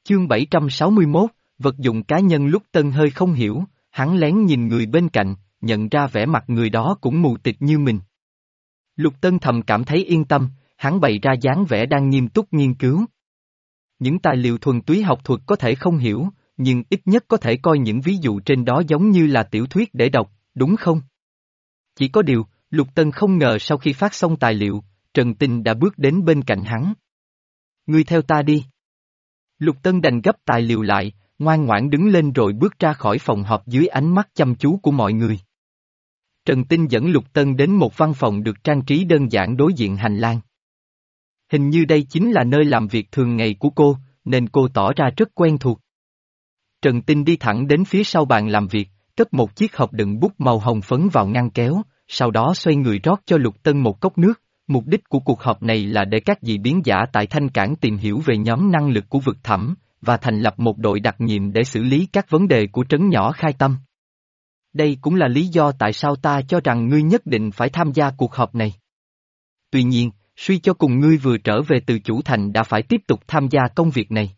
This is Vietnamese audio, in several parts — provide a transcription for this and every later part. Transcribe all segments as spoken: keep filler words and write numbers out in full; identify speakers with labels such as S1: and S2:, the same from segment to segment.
S1: Chương bảy trăm sáu mươi mốt, vật dụng cá nhân. Lúc Tân hơi không hiểu, hắn lén nhìn người bên cạnh, nhận ra vẻ mặt người đó cũng mù tịt như mình. Lục Tân thầm cảm thấy yên tâm, hắn bày ra dáng vẻ đang nghiêm túc nghiên cứu. Những tài liệu thuần túy học thuật có thể không hiểu, nhưng ít nhất có thể coi những ví dụ trên đó giống như là tiểu thuyết để đọc, đúng không? Chỉ có điều, Lục Tân không ngờ sau khi phát xong tài liệu, Trần Tinh đã bước đến bên cạnh hắn. Ngươi theo ta đi. Lục Tân đành gấp tài liệu lại, ngoan ngoãn đứng lên rồi bước ra khỏi phòng họp dưới ánh mắt chăm chú của mọi người. Trần Tinh dẫn Lục Tân đến một văn phòng được trang trí đơn giản đối diện hành lang. Hình như đây chính là nơi làm việc thường ngày của cô, nên cô tỏ ra rất quen thuộc. Trần Tinh đi thẳng đến phía sau bàn làm việc, cất một chiếc hộp đựng bút màu hồng phấn vào ngăn kéo, sau đó xoay người rót cho Lục Tân một cốc nước. Mục đích của cuộc họp này là để các dị biến giả tại Thanh Cảng tìm hiểu về nhóm năng lực của vực thẳm, và thành lập một đội đặc nhiệm để xử lý các vấn đề của trấn nhỏ Khai Tâm. Đây cũng là lý do tại sao ta cho rằng ngươi nhất định phải tham gia cuộc họp này. Tuy nhiên, suy cho cùng ngươi vừa trở về từ Chủ Thành đã phải tiếp tục tham gia công việc này.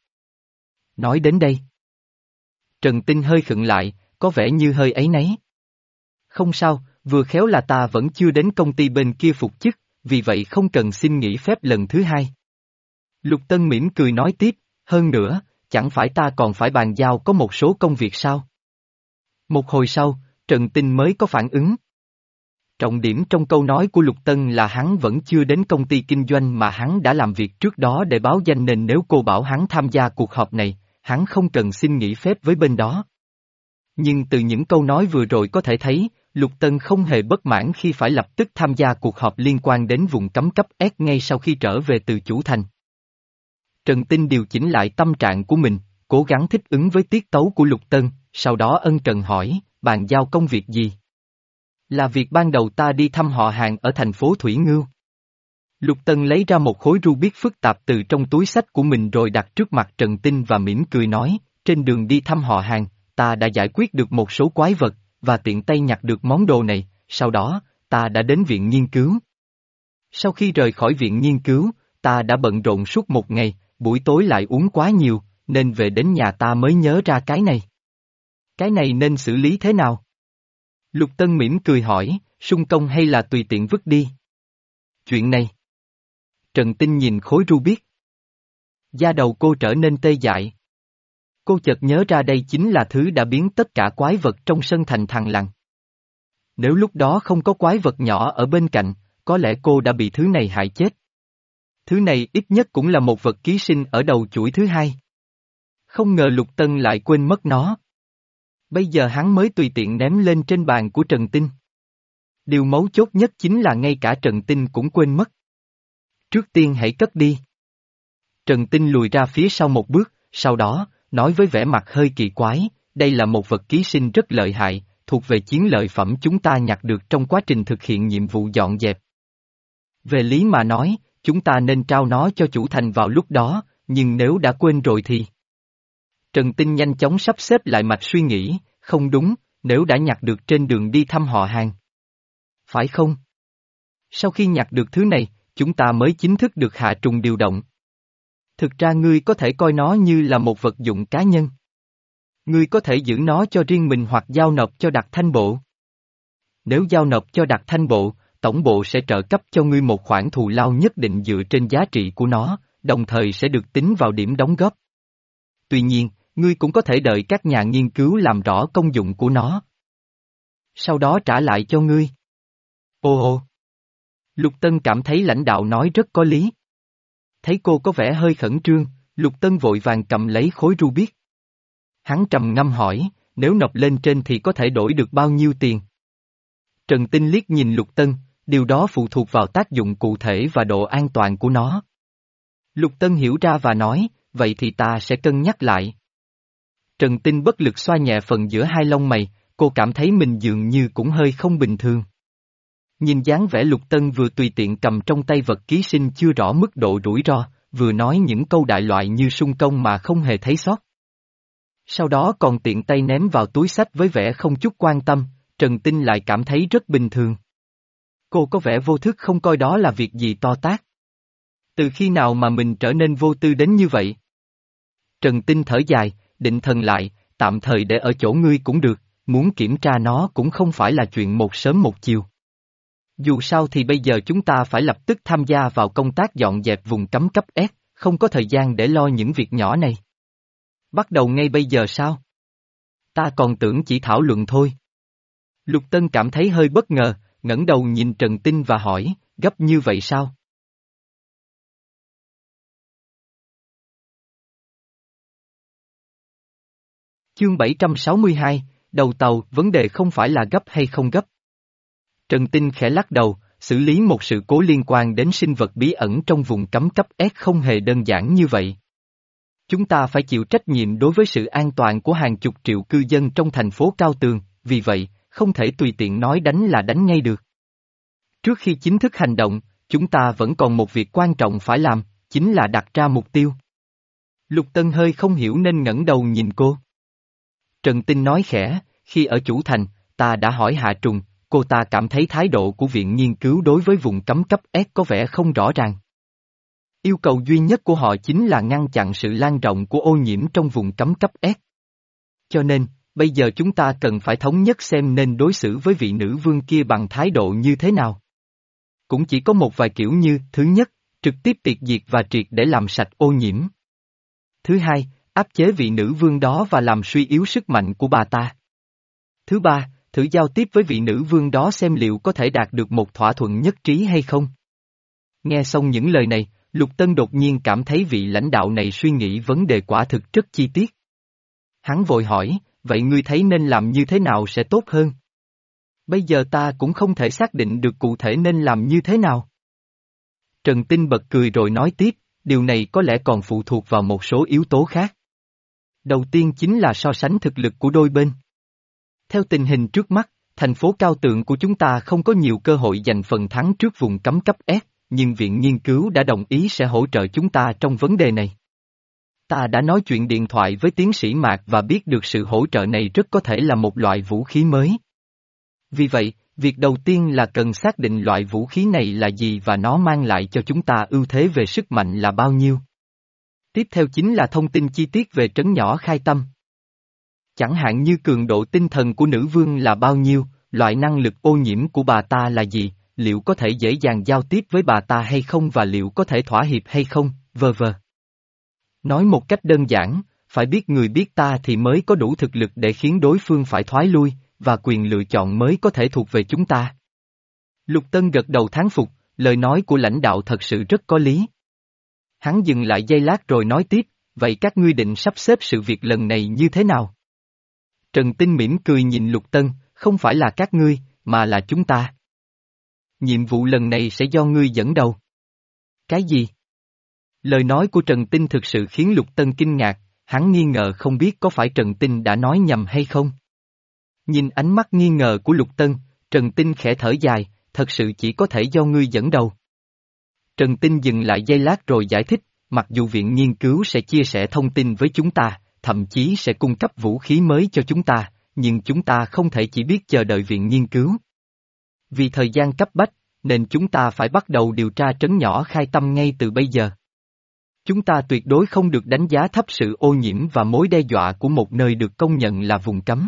S1: Nói đến đây, Trần Tinh hơi khựng lại, có vẻ như hơi áy náy. Không sao, vừa khéo là ta vẫn chưa đến công ty bên kia phục chức, vì vậy không cần xin nghỉ phép lần thứ hai. Lục Tân mỉm cười nói tiếp, hơn nữa, chẳng phải ta còn phải bàn giao có một số công việc sao? Một hồi sau, Trần Tinh mới có phản ứng. Trọng điểm trong câu nói của Lục Tân là hắn vẫn chưa đến công ty kinh doanh mà hắn đã làm việc trước đó để báo danh, nên nếu cô bảo hắn tham gia cuộc họp này, hắn không cần xin nghỉ phép với bên đó. Nhưng từ những câu nói vừa rồi có thể thấy, Lục Tân không hề bất mãn khi phải lập tức tham gia cuộc họp liên quan đến vùng cấm cấp S ngay sau khi trở về từ Chủ Thành. Trần Tinh điều chỉnh lại tâm trạng của mình, cố gắng thích ứng với tiết tấu của Lục Tân, sau đó ân cần hỏi, bàn giao công việc gì? Là việc ban đầu ta đi thăm họ hàng ở thành phố Thủy Ngưu. Lục Tân lấy ra một khối Rubik phức tạp từ trong túi xách của mình rồi đặt trước mặt Trần Tinh và mỉm cười nói, trên đường đi thăm họ hàng, ta đã giải quyết được một số quái vật, và tiện tay nhặt được món đồ này, sau đó, ta đã đến viện nghiên cứu. Sau khi rời khỏi viện nghiên cứu, ta đã bận rộn suốt một ngày, buổi tối lại uống quá nhiều, nên về đến nhà ta mới nhớ ra cái này. Cái này nên xử lý thế nào? Lục Tân mỉm cười hỏi, sung công hay là tùy tiện vứt đi? Chuyện này. Trần Tinh nhìn khối Rubik. Da đầu cô trở nên tê dại. Cô chợt nhớ ra đây chính là thứ đã biến tất cả quái vật trong sân thành thằn lằn. Nếu lúc đó không có quái vật nhỏ ở bên cạnh, có lẽ cô đã bị thứ này hại chết. Thứ này ít nhất cũng là một vật ký sinh ở đầu chuỗi thứ hai. Không ngờ Lục Tân lại quên mất nó. Bây giờ hắn mới tùy tiện ném lên trên bàn của Trần Tinh. Điều mấu chốt nhất chính là ngay cả Trần Tinh cũng quên mất. Trước tiên hãy cất đi. Trần Tinh lùi ra phía sau một bước, sau đó, nói với vẻ mặt hơi kỳ quái, đây là một vật ký sinh rất lợi hại, thuộc về chiến lợi phẩm chúng ta nhặt được trong quá trình thực hiện nhiệm vụ dọn dẹp. Về lý mà nói, chúng ta nên trao nó cho chủ thành vào lúc đó, nhưng nếu đã quên rồi thì... Trần Tinh nhanh chóng sắp xếp lại mạch suy nghĩ, không đúng, nếu đã nhặt được trên đường đi thăm họ hàng. Phải không? Sau khi nhặt được thứ này, chúng ta mới chính thức được hạ trùng điều động. Thực ra ngươi có thể coi nó như là một vật dụng cá nhân. Ngươi có thể giữ nó cho riêng mình hoặc giao nộp cho đặc thanh bộ. Nếu giao nộp cho đặc thanh bộ, tổng bộ sẽ trợ cấp cho ngươi một khoản thù lao nhất định dựa trên giá trị của nó, đồng thời sẽ được tính vào điểm đóng góp. Tuy nhiên, ngươi cũng có thể đợi các nhà nghiên cứu làm rõ công dụng của nó. Sau đó trả lại cho ngươi. Ồ ồ! Lục Tân cảm thấy lãnh đạo nói rất có lý. Thấy cô có vẻ hơi khẩn trương, Lục Tân vội vàng cầm lấy khối Rubik. Hắn trầm ngâm hỏi, nếu nộp lên trên thì có thể đổi được bao nhiêu tiền? Trần Tinh liếc nhìn Lục Tân, điều đó phụ thuộc vào tác dụng cụ thể và độ an toàn của nó. Lục Tân hiểu ra và nói, vậy thì ta sẽ cân nhắc lại. Trần Tinh bất lực xoa nhẹ phần giữa hai lông mày, cô cảm thấy mình dường như cũng hơi không bình thường. Nhìn dáng vẻ Lục Tân vừa tùy tiện cầm trong tay vật ký sinh chưa rõ mức độ rủi ro, vừa nói những câu đại loại như sung công mà không hề thấy sót. Sau đó còn tiện tay ném vào túi xách với vẻ không chút quan tâm, Trần Tinh lại cảm thấy rất bình thường. Cô có vẻ vô thức không coi đó là việc gì to tát. Từ khi nào mà mình trở nên vô tư đến như vậy? Trần Tinh thở dài, định thần lại, tạm thời để ở chỗ ngươi cũng được, muốn kiểm tra nó cũng không phải là chuyện một sớm một chiều. Dù sao thì bây giờ chúng ta phải lập tức tham gia vào công tác dọn dẹp vùng cấm cấp S, không có thời gian để lo những việc nhỏ này. Bắt đầu ngay bây giờ sao? Ta còn tưởng chỉ thảo luận thôi. Lục Tân cảm thấy hơi bất ngờ, ngẩng đầu nhìn Trần Tinh và hỏi, gấp như vậy sao? Chương bảy trăm sáu mươi hai, đầu tàu, vấn đề không phải là gấp hay không gấp. Trần Tinh khẽ lắc đầu, xử lý một sự cố liên quan đến sinh vật bí ẩn trong vùng cấm cấp S không hề đơn giản như vậy. Chúng ta phải chịu trách nhiệm đối với sự an toàn của hàng chục triệu cư dân trong thành phố Cao Tường, vì vậy, không thể tùy tiện nói đánh là đánh ngay được. Trước khi chính thức hành động, chúng ta vẫn còn một việc quan trọng phải làm, chính là đặt ra mục tiêu. Lục Tân hơi không hiểu nên ngẩng đầu nhìn cô. Trần Tinh nói khẽ, khi ở chủ thành, ta đã hỏi Hạ Trùng, cô ta cảm thấy thái độ của viện nghiên cứu đối với vùng cấm cấp S có vẻ không rõ ràng. Yêu cầu duy nhất của họ chính là ngăn chặn sự lan rộng của ô nhiễm trong vùng cấm cấp S. Cho nên, bây giờ chúng ta cần phải thống nhất xem nên đối xử với vị nữ vương kia bằng thái độ như thế nào. Cũng chỉ có một vài kiểu như, thứ nhất, trực tiếp tiệt diệt và triệt để làm sạch ô nhiễm. Thứ hai, áp chế vị nữ vương đó và làm suy yếu sức mạnh của bà ta. Thứ ba, thử giao tiếp với vị nữ vương đó xem liệu có thể đạt được một thỏa thuận nhất trí hay không. Nghe xong những lời này, Lục Tân đột nhiên cảm thấy vị lãnh đạo này suy nghĩ vấn đề quả thực rất chi tiết. Hắn vội hỏi, vậy ngươi thấy nên làm như thế nào sẽ tốt hơn? Bây giờ ta cũng không thể xác định được cụ thể nên làm như thế nào. Trần Tinh bật cười rồi nói tiếp, điều này có lẽ còn phụ thuộc vào một số yếu tố khác. Đầu tiên chính là so sánh thực lực của đôi bên. Theo tình hình trước mắt, thành phố Cao Tường của chúng ta không có nhiều cơ hội giành phần thắng trước vùng cấm cấp S, nhưng viện nghiên cứu đã đồng ý sẽ hỗ trợ chúng ta trong vấn đề này. Ta đã nói chuyện điện thoại với tiến sĩ Mạc và biết được sự hỗ trợ này rất có thể là một loại vũ khí mới. Vì vậy, việc đầu tiên là cần xác định loại vũ khí này là gì và nó mang lại cho chúng ta ưu thế về sức mạnh là bao nhiêu. Tiếp theo chính là thông tin chi tiết về trấn nhỏ Khai Tâm. Chẳng hạn như cường độ tinh thần của nữ vương là bao nhiêu, loại năng lực ô nhiễm của bà ta là gì, liệu có thể dễ dàng giao tiếp với bà ta hay không và liệu có thể thỏa hiệp hay không, vờ vờ. Nói một cách đơn giản, phải biết người biết ta thì mới có đủ thực lực để khiến đối phương phải thoái lui, và quyền lựa chọn mới có thể thuộc về chúng ta. Lục Tân gật đầu thán phục, lời nói của lãnh đạo thật sự rất có lý. Hắn dừng lại giây lát rồi nói tiếp, vậy các ngươi định sắp xếp sự việc lần này như thế nào? Trần Tinh mỉm cười nhìn Lục Tân, không phải là các ngươi, mà là chúng ta. Nhiệm vụ lần này sẽ do ngươi dẫn đầu. Cái gì? Lời nói của Trần Tinh thực sự khiến Lục Tân kinh ngạc, hắn nghi ngờ không biết có phải Trần Tinh đã nói nhầm hay không. Nhìn ánh mắt nghi ngờ của Lục Tân, Trần Tinh khẽ thở dài, thật sự chỉ có thể do ngươi dẫn đầu. Trần Tinh dừng lại giây lát rồi giải thích, mặc dù viện nghiên cứu sẽ chia sẻ thông tin với chúng ta, thậm chí sẽ cung cấp vũ khí mới cho chúng ta, nhưng chúng ta không thể chỉ biết chờ đợi viện nghiên cứu. Vì thời gian cấp bách, nên chúng ta phải bắt đầu điều tra trấn nhỏ Khai Tâm ngay từ bây giờ. Chúng ta tuyệt đối không được đánh giá thấp sự ô nhiễm và mối đe dọa của một nơi được công nhận là vùng cấm.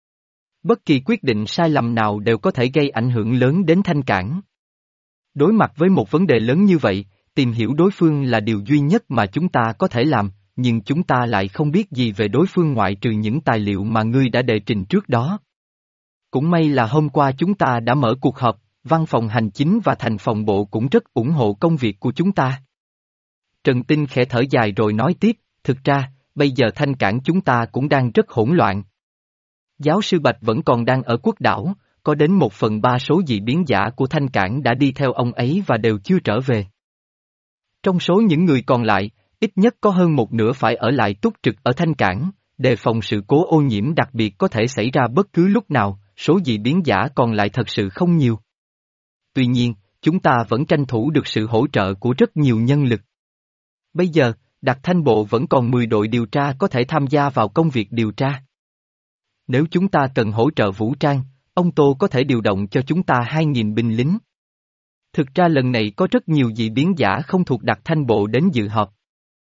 S1: Bất kỳ quyết định sai lầm nào đều có thể gây ảnh hưởng lớn đến Thanh Cảng. Đối mặt với một vấn đề lớn như vậy, tìm hiểu đối phương là điều duy nhất mà chúng ta có thể làm, nhưng chúng ta lại không biết gì về đối phương ngoại trừ những tài liệu mà ngươi đã đệ trình trước đó. Cũng may là hôm qua chúng ta đã mở cuộc họp, văn phòng hành chính và thành phòng bộ cũng rất ủng hộ công việc của chúng ta. Trần Tinh khẽ thở dài rồi nói tiếp, thực ra, bây giờ Thanh Cảng chúng ta cũng đang rất hỗn loạn. Giáo sư Bạch vẫn còn đang ở quốc đảo, có đến một phần ba số dị biến giả của Thanh Cảng đã đi theo ông ấy và đều chưa trở về. Trong số những người còn lại, ít nhất có hơn một nửa phải ở lại túc trực ở Thanh Cảng, đề phòng sự cố ô nhiễm đặc biệt có thể xảy ra bất cứ lúc nào, số dị biến giả còn lại thật sự không nhiều. Tuy nhiên, chúng ta vẫn tranh thủ được sự hỗ trợ của rất nhiều nhân lực. Bây giờ, Đặc Thanh Bộ vẫn còn mười đội điều tra có thể tham gia vào công việc điều tra. Nếu chúng ta cần hỗ trợ vũ trang, ông Tô có thể điều động cho chúng ta hai nghìn binh lính. Thực ra lần này có rất nhiều dị biến giả không thuộc Đặc Thanh Bộ đến dự họp.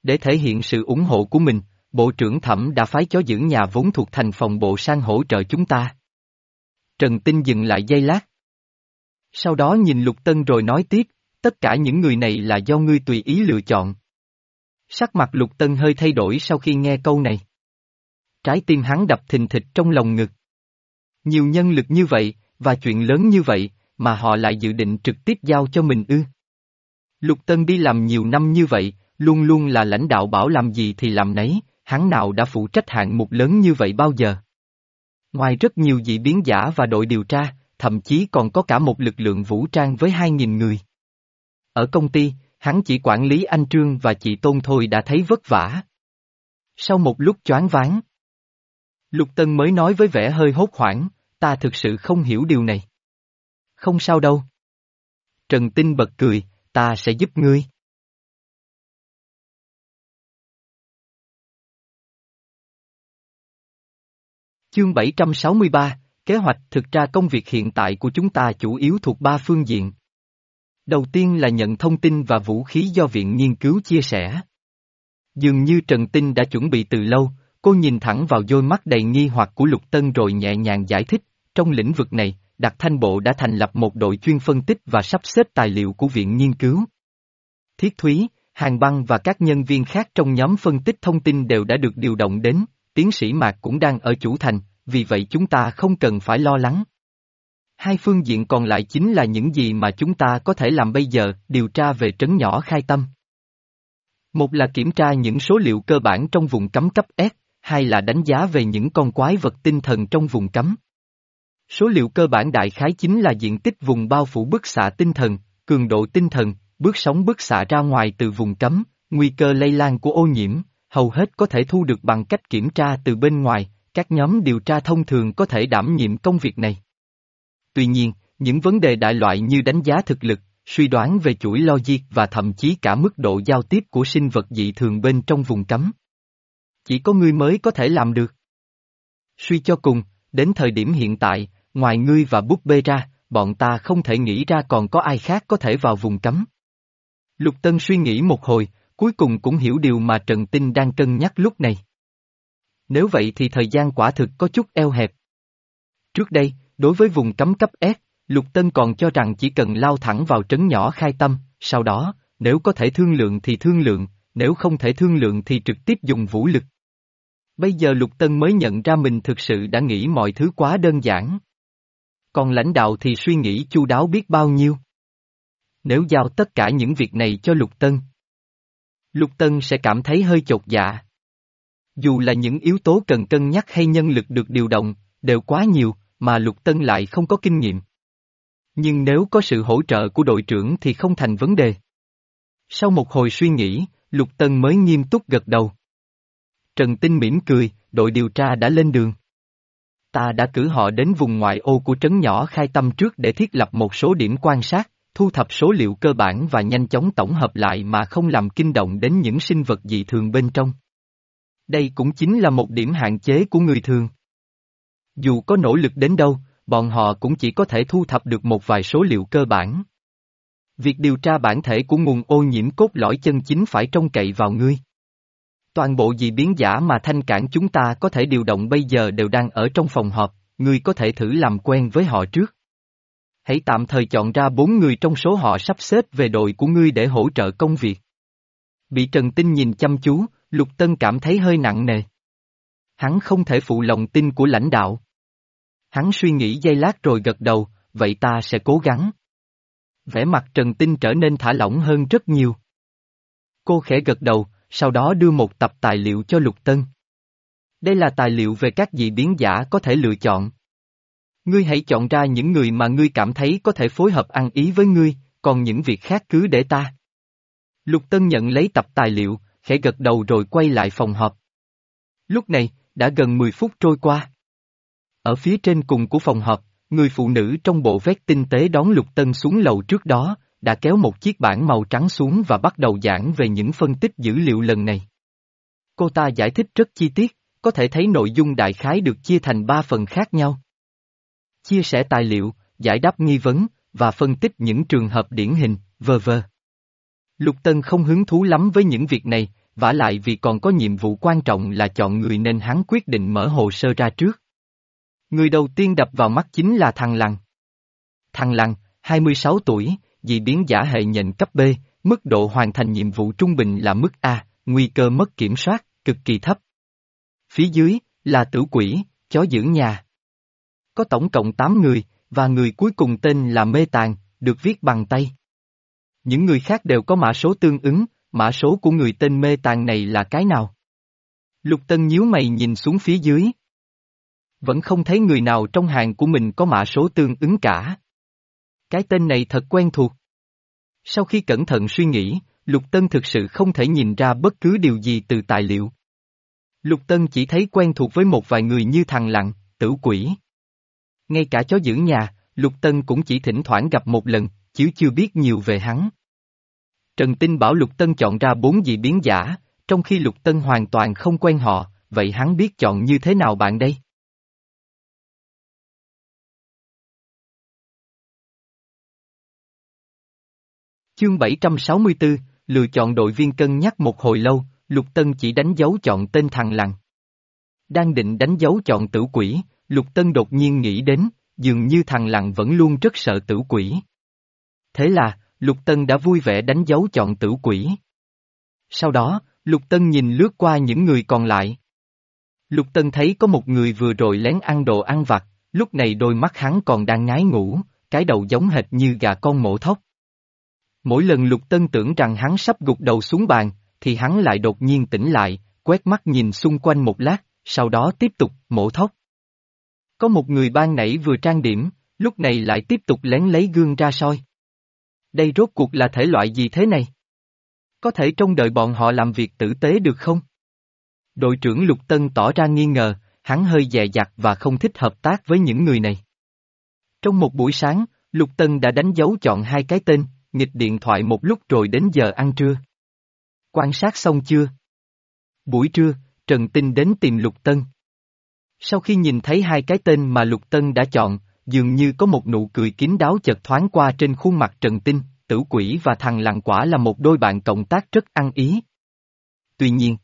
S1: Để thể hiện sự ủng hộ của mình, Bộ trưởng Thẩm đã phái chó giữ nhà vốn thuộc thành phòng bộ sang hỗ trợ chúng ta. Trần Tinh dừng lại giây lát. Sau đó nhìn Lục Tân rồi nói tiếp, tất cả những người này là do ngươi tùy ý lựa chọn. Sắc mặt Lục Tân hơi thay đổi sau khi nghe câu này. Trái tim hắn đập thình thịch trong lòng ngực. Nhiều nhân lực như vậy, và chuyện lớn như vậy, mà họ lại dự định trực tiếp giao cho mình ư. Lục Tân đi làm nhiều năm như vậy, luôn luôn là lãnh đạo bảo làm gì thì làm nấy, hắn nào đã phụ trách hạng mục lớn như vậy bao giờ. Ngoài rất nhiều dị biến giả và đội điều tra, thậm chí còn có cả một lực lượng vũ trang với hai nghìn người. Ở công ty, hắn chỉ quản lý anh Trương và chị Tôn thôi đã thấy vất vả. Sau một lúc choáng váng, Lục Tân mới nói với vẻ hơi hốt hoảng, ta thực sự không hiểu điều này. Không sao đâu. Trần Tinh bật cười, ta sẽ giúp ngươi. Chương bảy trăm sáu mươi ba, kế hoạch. Thực ra công việc hiện tại của chúng ta chủ yếu thuộc ba phương diện. Đầu tiên là nhận thông tin và vũ khí do Viện Nghiên cứu chia sẻ. Dường như Trần Tinh đã chuẩn bị từ lâu, cô nhìn thẳng vào đôi mắt đầy nghi hoặc của Lục Tân rồi nhẹ nhàng giải thích, trong lĩnh vực này, Đặc Thanh Bộ đã thành lập một đội chuyên phân tích và sắp xếp tài liệu của Viện Nghiên cứu. Thiết Thúy, Hàng Băng và các nhân viên khác trong nhóm phân tích thông tin đều đã được điều động đến, tiến sĩ Mạc cũng đang ở chủ thành, vì vậy chúng ta không cần phải lo lắng. Hai phương diện còn lại chính là những gì mà chúng ta có thể làm bây giờ, điều tra về trấn nhỏ Khai Tâm. Một là kiểm tra những số liệu cơ bản trong vùng cấm cấp S, hai là đánh giá về những con quái vật tinh thần trong vùng cấm. Số liệu cơ bản đại khái chính là diện tích vùng bao phủ bức xạ tinh thần, cường độ tinh thần, bước sóng bức xạ ra ngoài từ vùng cấm, nguy cơ lây lan của ô nhiễm, hầu hết có thể thu được bằng cách kiểm tra từ bên ngoài, các nhóm điều tra thông thường có thể đảm nhiệm công việc này. Tuy nhiên, những vấn đề đại loại như đánh giá thực lực, suy đoán về chuỗi logic và thậm chí cả mức độ giao tiếp của sinh vật dị thường bên trong vùng cấm. Chỉ có ngươi mới có thể làm được. Suy cho cùng, đến thời điểm hiện tại, ngoài ngươi và búp bê ra, bọn ta không thể nghĩ ra còn có ai khác có thể vào vùng cấm. Lục Tân suy nghĩ một hồi, cuối cùng cũng hiểu điều mà Trần Tinh đang cân nhắc lúc này. Nếu vậy thì thời gian quả thực có chút eo hẹp. Trước đây, đối với vùng cấm cấp S, Lục Tân còn cho rằng chỉ cần lao thẳng vào trấn nhỏ Khai Tâm, sau đó, nếu có thể thương lượng thì thương lượng, nếu không thể thương lượng thì trực tiếp dùng vũ lực. Bây giờ Lục Tân mới nhận ra mình thực sự đã nghĩ mọi thứ quá đơn giản. Còn lãnh đạo thì suy nghĩ chu đáo biết bao nhiêu. Nếu giao tất cả những việc này cho Lục Tân, Lục Tân sẽ cảm thấy hơi chột dạ. Dù là những yếu tố cần cân nhắc hay nhân lực được điều động, đều quá nhiều, mà Lục Tân lại không có kinh nghiệm. Nhưng nếu có sự hỗ trợ của đội trưởng thì không thành vấn đề. Sau một hồi suy nghĩ, Lục Tân mới nghiêm túc gật đầu. Trần Tinh mỉm cười, đội điều tra đã lên đường. Ta đã cử họ đến vùng ngoại ô của trấn nhỏ Khai Tâm trước để thiết lập một số điểm quan sát, thu thập số liệu cơ bản và nhanh chóng tổng hợp lại mà không làm kinh động đến những sinh vật dị thường bên trong. Đây cũng chính là một điểm hạn chế của người thường. Dù có nỗ lực đến đâu, bọn họ cũng chỉ có thể thu thập được một vài số liệu cơ bản. Việc điều tra bản thể của nguồn ô nhiễm cốt lõi chân chính phải trông cậy vào ngươi. Toàn bộ dị biến giả mà Thanh Cảng chúng ta có thể điều động bây giờ đều đang ở trong phòng họp, ngươi có thể thử làm quen với họ trước. Hãy tạm thời chọn ra bốn người trong số họ sắp xếp về đội của ngươi để hỗ trợ công việc. Bị Trần Tinh nhìn chăm chú, Lục Tân cảm thấy hơi nặng nề. Hắn không thể phụ lòng tin của lãnh đạo. Hắn suy nghĩ giây lát rồi gật đầu, vậy ta sẽ cố gắng. Vẻ mặt Trần Tinh trở nên thả lỏng hơn rất nhiều. Cô khẽ gật đầu, sau đó đưa một tập tài liệu cho Lục Tân. Đây là tài liệu về các dị biến giả có thể lựa chọn. Ngươi hãy chọn ra những người mà ngươi cảm thấy có thể phối hợp ăn ý với ngươi, còn những việc khác cứ để ta. Lục Tân nhận lấy tập tài liệu, khẽ gật đầu rồi quay lại phòng họp. Lúc này, đã gần mười phút trôi qua. Ở phía trên cùng của phòng họp, người phụ nữ trong bộ vest tinh tế đón Lục Tân xuống lầu trước đó, đã kéo một chiếc bảng màu trắng xuống và bắt đầu giảng về những phân tích dữ liệu lần này. Cô ta giải thích rất chi tiết, có thể thấy nội dung đại khái được chia thành ba phần khác nhau. Chia sẻ tài liệu, giải đáp nghi vấn, và phân tích những trường hợp điển hình, vờ vờ. Lục Tân không hứng thú lắm với những việc này, vả lại vì còn có nhiệm vụ quan trọng là chọn người nên hắn quyết định mở hồ sơ ra trước. Người đầu tiên đập vào mắt chính là thằng Lăng. Thằng Lăng, hai mươi sáu tuổi, dị biến giả hệ nhện cấp B, mức độ hoàn thành nhiệm vụ trung bình là mức A, nguy cơ mất kiểm soát, cực kỳ thấp. Phía dưới, là tử quỷ, chó giữ nhà. Có tổng cộng tám người, và người cuối cùng tên là Mê Tàn, được viết bằng tay. Những người khác đều có mã số tương ứng, mã số của người tên Mê Tàn này là cái nào? Lục Tân nhíu mày nhìn xuống phía dưới. Vẫn không thấy người nào trong hàng của mình có mã số tương ứng cả. Cái tên này thật quen thuộc. Sau khi cẩn thận suy nghĩ, Lục Tân thực sự không thể nhìn ra bất cứ điều gì từ tài liệu. Lục Tân chỉ thấy quen thuộc với một vài người như thằng Lặng, Tử Quỷ. Ngay cả chó giữ nhà, Lục Tân cũng chỉ thỉnh thoảng gặp một lần, chứ chưa biết nhiều về hắn. Trần Tinh bảo Lục Tân chọn ra bốn dị biến giả, trong khi Lục Tân hoàn toàn không quen họ, vậy hắn biết chọn như thế nào bạn đây? Chương bảy trăm sáu mươi tư, lựa chọn đội viên cân nhắc một hồi lâu, Lục Tân chỉ đánh dấu chọn tên thằng Lằn. Đang định đánh dấu chọn Tử Quỷ, Lục Tân đột nhiên nghĩ đến, dường như thằng Lằn vẫn luôn rất sợ Tử Quỷ. Thế là, Lục Tân đã vui vẻ đánh dấu chọn Tử Quỷ. Sau đó, Lục Tân nhìn lướt qua những người còn lại. Lục Tân thấy có một người vừa rồi lén ăn đồ ăn vặt, lúc này đôi mắt hắn còn đang ngái ngủ, cái đầu giống hệt như gà con mổ thóc. Mỗi lần Lục Tân tưởng rằng hắn sắp gục đầu xuống bàn, thì hắn lại đột nhiên tỉnh lại, quét mắt nhìn xung quanh một lát, sau đó tiếp tục mổ thóc. Có một người ban nãy vừa trang điểm, lúc này lại tiếp tục lén lấy gương ra soi. Đây rốt cuộc là thể loại gì thế này? Có thể trông đợi bọn họ làm việc tử tế được không? Đội trưởng Lục Tân tỏ ra nghi ngờ, hắn hơi dè dặt và không thích hợp tác với những người này. Trong một buổi sáng, Lục Tân đã đánh dấu chọn hai cái tên, nghịch điện thoại một lúc rồi đến giờ ăn trưa. Quan sát xong chưa? Buổi trưa, Trần Tinh đến tìm Lục Tân. Sau khi nhìn thấy hai cái tên mà Lục Tân đã chọn, dường như có một nụ cười kín đáo chợt thoáng qua trên khuôn mặt Trần Tinh, Tử Quỷ và thằng Lằn quả là một đôi bạn cộng tác rất ăn ý. Tuy nhiên,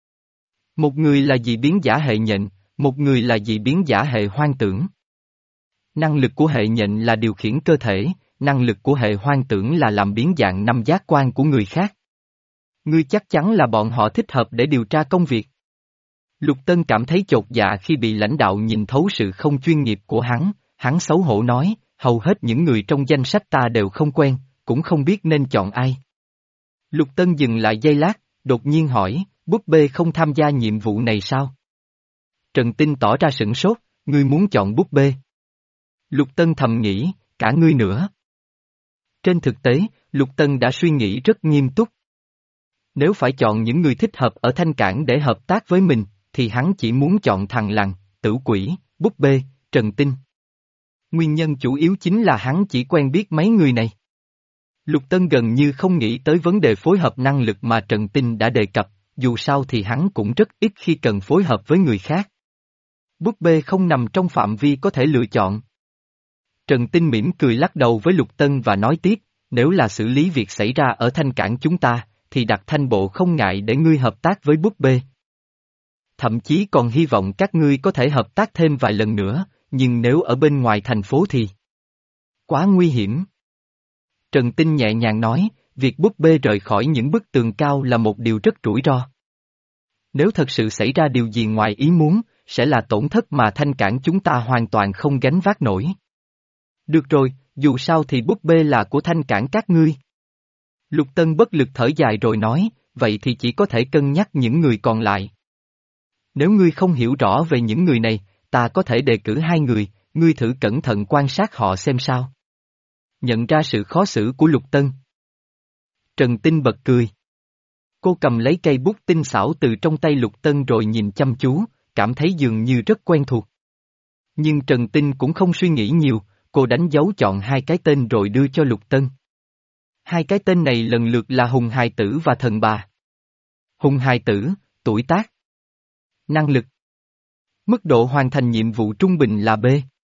S1: một người là dị biến giả hệ nhện, một người là dị biến giả hệ hoang tưởng. Năng lực của hệ nhện là điều khiển cơ thể, năng lực của hệ hoang tưởng là làm biến dạng năm giác quan của người khác. Ngươi chắc chắn là bọn họ thích hợp để điều tra công việc. Lục Tân cảm thấy chột dạ khi bị lãnh đạo nhìn thấu sự không chuyên nghiệp của hắn, hắn xấu hổ nói, hầu hết những người trong danh sách ta đều không quen, cũng không biết nên chọn ai. Lục Tân dừng lại giây lát, đột nhiên hỏi, búp bê không tham gia nhiệm vụ này sao? Trần Tinh tỏ ra sửng sốt, ngươi muốn chọn búp bê. Lục Tân thầm nghĩ, cả ngươi nữa. Trên thực tế, Lục Tân đã suy nghĩ rất nghiêm túc. Nếu phải chọn những người thích hợp ở Thanh Cảng để hợp tác với mình, thì hắn chỉ muốn chọn thằng Lằn, Tử Quỷ, búp bê, Trần Tinh. Nguyên nhân chủ yếu chính là hắn chỉ quen biết mấy người này. Lục Tân gần như không nghĩ tới vấn đề phối hợp năng lực mà Trần Tinh đã đề cập, dù sao thì hắn cũng rất ít khi cần phối hợp với người khác. Búp bê không nằm trong phạm vi có thể lựa chọn. Trần Tinh mỉm cười lắc đầu với Lục Tân và nói tiếp, nếu là xử lý việc xảy ra ở Thanh Cảng chúng ta, thì đặt Thanh Bộ không ngại để ngươi hợp tác với búp bê. Thậm chí còn hy vọng các ngươi có thể hợp tác thêm vài lần nữa, nhưng nếu ở bên ngoài thành phố thì quá nguy hiểm. Trần Tinh nhẹ nhàng nói, việc búp bê rời khỏi những bức tường cao là một điều rất rủi ro. Nếu thật sự xảy ra điều gì ngoài ý muốn, sẽ là tổn thất mà Thanh Cảng chúng ta hoàn toàn không gánh vác nổi. Được rồi, dù sao thì búp bê là của Thanh Cảng các ngươi. Lục Tân bất lực thở dài rồi nói, vậy thì chỉ có thể cân nhắc những người còn lại. Nếu ngươi không hiểu rõ về những người này, ta có thể đề cử hai người, ngươi thử cẩn thận quan sát họ xem sao. Nhận ra sự khó xử của Lục Tân. Trần Tinh bật cười. Cô cầm lấy cây bút tinh xảo từ trong tay Lục Tân rồi nhìn chăm chú, cảm thấy dường như rất quen thuộc. Nhưng Trần Tinh cũng không suy nghĩ nhiều, cô đánh dấu chọn hai cái tên rồi đưa cho Lục Tân. Hai cái tên này lần lượt là Hùng Hài Tử và Thần Bà. Hùng Hài Tử, tuổi tác. Năng lực. Mức độ hoàn thành nhiệm vụ trung bình là B.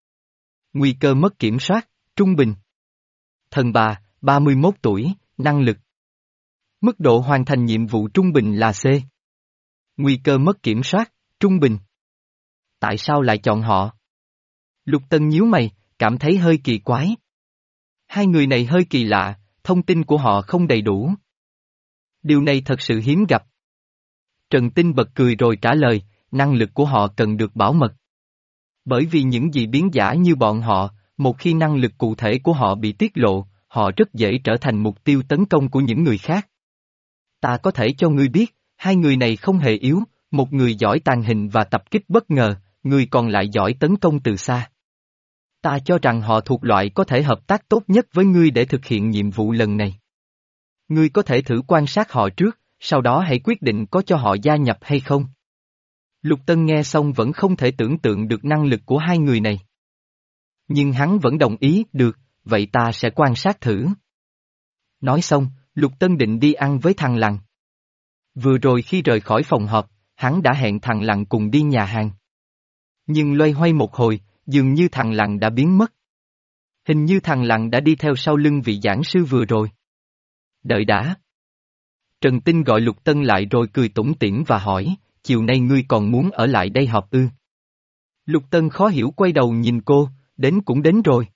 S1: Nguy cơ mất kiểm soát, trung bình. Thần Bà, ba mươi mốt tuổi, năng lực. Mức độ hoàn thành nhiệm vụ trung bình là C. Nguy cơ mất kiểm soát, trung bình. Tại sao lại chọn họ? Lục Tân nhíu mày, cảm thấy hơi kỳ quái. Hai người này hơi kỳ lạ, thông tin của họ không đầy đủ. Điều này thật sự hiếm gặp. Trần Tinh bật cười rồi trả lời, năng lực của họ cần được bảo mật. Bởi vì những dị biến giả như bọn họ, một khi năng lực cụ thể của họ bị tiết lộ, họ rất dễ trở thành mục tiêu tấn công của những người khác. Ta có thể cho ngươi biết, hai người này không hề yếu, một người giỏi tàng hình và tập kích bất ngờ, người còn lại giỏi tấn công từ xa. Ta cho rằng họ thuộc loại có thể hợp tác tốt nhất với ngươi để thực hiện nhiệm vụ lần này. Ngươi có thể thử quan sát họ trước, sau đó hãy quyết định có cho họ gia nhập hay không. Lục Tân nghe xong vẫn không thể tưởng tượng được năng lực của hai người này. Nhưng hắn vẫn đồng ý, được, vậy ta sẽ quan sát thử. Nói xong, Lục Tân định đi ăn với thằng Lằn. Vừa rồi khi rời khỏi phòng họp, hắn đã hẹn thằng Lằn cùng đi nhà hàng. Nhưng loay hoay một hồi, dường như thằng Lằn đã biến mất. Hình như thằng Lằn đã đi theo sau lưng vị giảng sư vừa rồi. Đợi đã. Trần Tinh gọi Lục Tân lại rồi cười tủm tỉm và hỏi, chiều nay ngươi còn muốn ở lại đây họp ư? Lục Tân khó hiểu quay đầu nhìn cô, đến cũng đến rồi.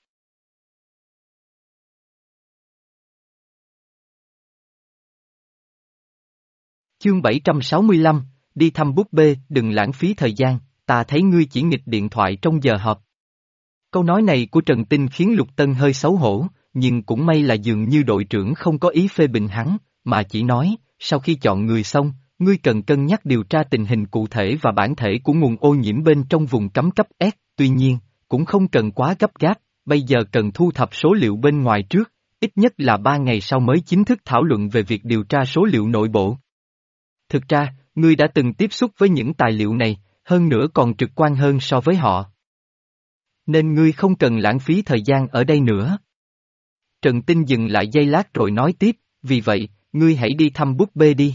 S1: Chương bảy trăm sáu mươi lăm, đi thăm búp bê, đừng lãng phí thời gian, ta thấy ngươi chỉ nghịch điện thoại trong giờ họp. Câu nói này của Trần Tinh khiến Lục Tân hơi xấu hổ, nhưng cũng may là dường như đội trưởng không có ý phê bình hắn, mà chỉ nói, sau khi chọn người xong, ngươi cần cân nhắc điều tra tình hình cụ thể và bản thể của nguồn ô nhiễm bên trong vùng cấm cấp S, tuy nhiên, cũng không cần quá gấp gáp, bây giờ cần thu thập số liệu bên ngoài trước, ít nhất là ba ngày sau mới chính thức thảo luận về việc điều tra số liệu nội bộ. Thực ra, ngươi đã từng tiếp xúc với những tài liệu này, hơn nữa còn trực quan hơn so với họ. Nên ngươi không cần lãng phí thời gian ở đây nữa. Trần Tinh dừng lại giây lát rồi nói tiếp, vì vậy, ngươi hãy đi thăm búp bê đi.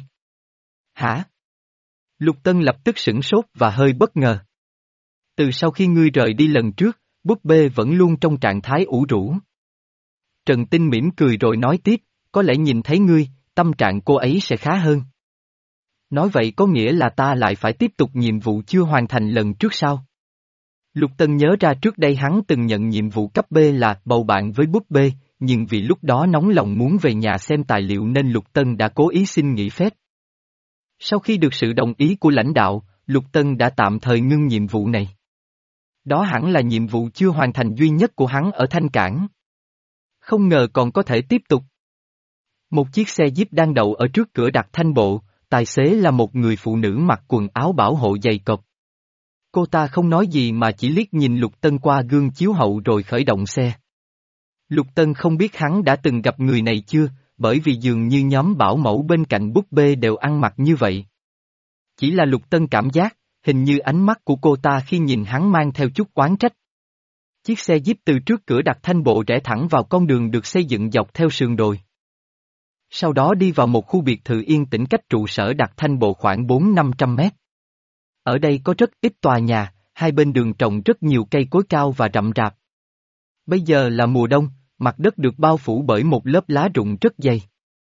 S1: Hả? Lục Tân lập tức sửng sốt và hơi bất ngờ. Từ sau khi ngươi rời đi lần trước, búp bê vẫn luôn trong trạng thái ủ rũ. Trần Tinh mỉm cười rồi nói tiếp, có lẽ nhìn thấy ngươi, tâm trạng cô ấy sẽ khá hơn. Nói vậy có nghĩa là ta lại phải tiếp tục nhiệm vụ chưa hoàn thành lần trước sao? Lục Tân nhớ ra trước đây hắn từng nhận nhiệm vụ cấp B là bầu bạn với búp bê, nhưng vì lúc đó nóng lòng muốn về nhà xem tài liệu nên Lục Tân đã cố ý xin nghỉ phép. Sau khi được sự đồng ý của lãnh đạo, Lục Tân đã tạm thời ngưng nhiệm vụ này. Đó hẳn là nhiệm vụ chưa hoàn thành duy nhất của hắn ở Thanh Cảng. Không ngờ còn có thể tiếp tục. Một chiếc xe Jeep đang đậu ở trước cửa đặt Thanh Bộ, tài xế là một người phụ nữ mặc quần áo bảo hộ dày cộp. Cô ta không nói gì mà chỉ liếc nhìn Lục Tân qua gương chiếu hậu rồi khởi động xe. Lục Tân không biết hắn đã từng gặp người này chưa, bởi vì dường như nhóm bảo mẫu bên cạnh búp bê đều ăn mặc như vậy. Chỉ là Lục Tân cảm giác, hình như ánh mắt của cô ta khi nhìn hắn mang theo chút oán trách. Chiếc xe Jeep từ trước cửa đặt Thanh Bộ rẽ thẳng vào con đường được xây dựng dọc theo sườn đồi. Sau đó đi vào một khu biệt thự yên tĩnh cách trụ sở đặt Thanh Bộ khoảng bốn năm trăm mét. Ở đây có rất ít tòa nhà, hai bên đường trồng rất nhiều cây cối cao và rậm rạp. Bây giờ là mùa đông, mặt đất được bao phủ bởi một lớp lá rụng rất dày.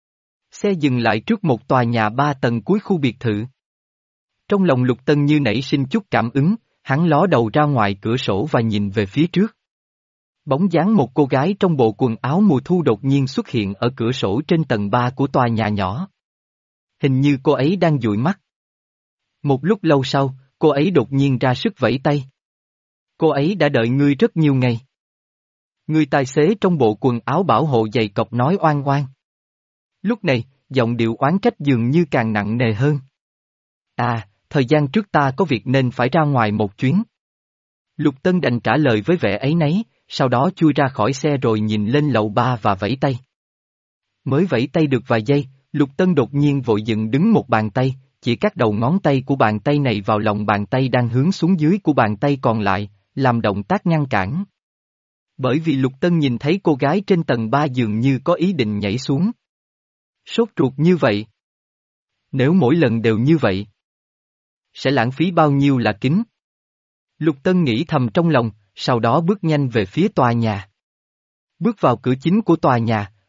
S1: Xe dừng lại trước một tòa nhà ba tầng cuối khu biệt thự. Trong lòng Lục Tân như nảy sinh chút cảm ứng, hắn ló đầu ra ngoài cửa sổ và nhìn về phía trước. Bóng dáng một cô gái trong bộ quần áo mùa thu đột nhiên xuất hiện ở cửa sổ trên tầng ba của tòa nhà nhỏ. Hình như cô ấy đang dụi mắt. Một lúc lâu sau, cô ấy đột nhiên ra sức vẫy tay. Cô ấy đã đợi ngươi rất nhiều ngày. Người tài xế trong bộ quần áo bảo hộ dày cộp nói oan oan. Lúc này, giọng điệu oán trách dường như càng nặng nề hơn. À, thời gian trước ta có việc nên phải ra ngoài một chuyến. Lục Tân đành trả lời với vẻ áy náy, sau đó chui ra khỏi xe rồi nhìn lên lầu ba và vẫy tay. Mới vẫy tay được vài giây, Lục Tân đột nhiên vội dựng đứng một bàn tay, chỉ các đầu ngón tay của bàn tay này vào lòng bàn tay đang hướng xuống dưới của bàn tay còn lại, làm động tác ngăn cản. Bởi vì Lục Tân nhìn thấy cô gái trên tầng ba dường như có ý định nhảy xuống. Sốt ruột như vậy. Nếu mỗi lần đều như vậy, sẽ lãng phí bao nhiêu là kính. Lục Tân nghĩ thầm trong lòng, sau đó bước nhanh về phía tòa nhà. Bước vào cửa chính của tòa nhà,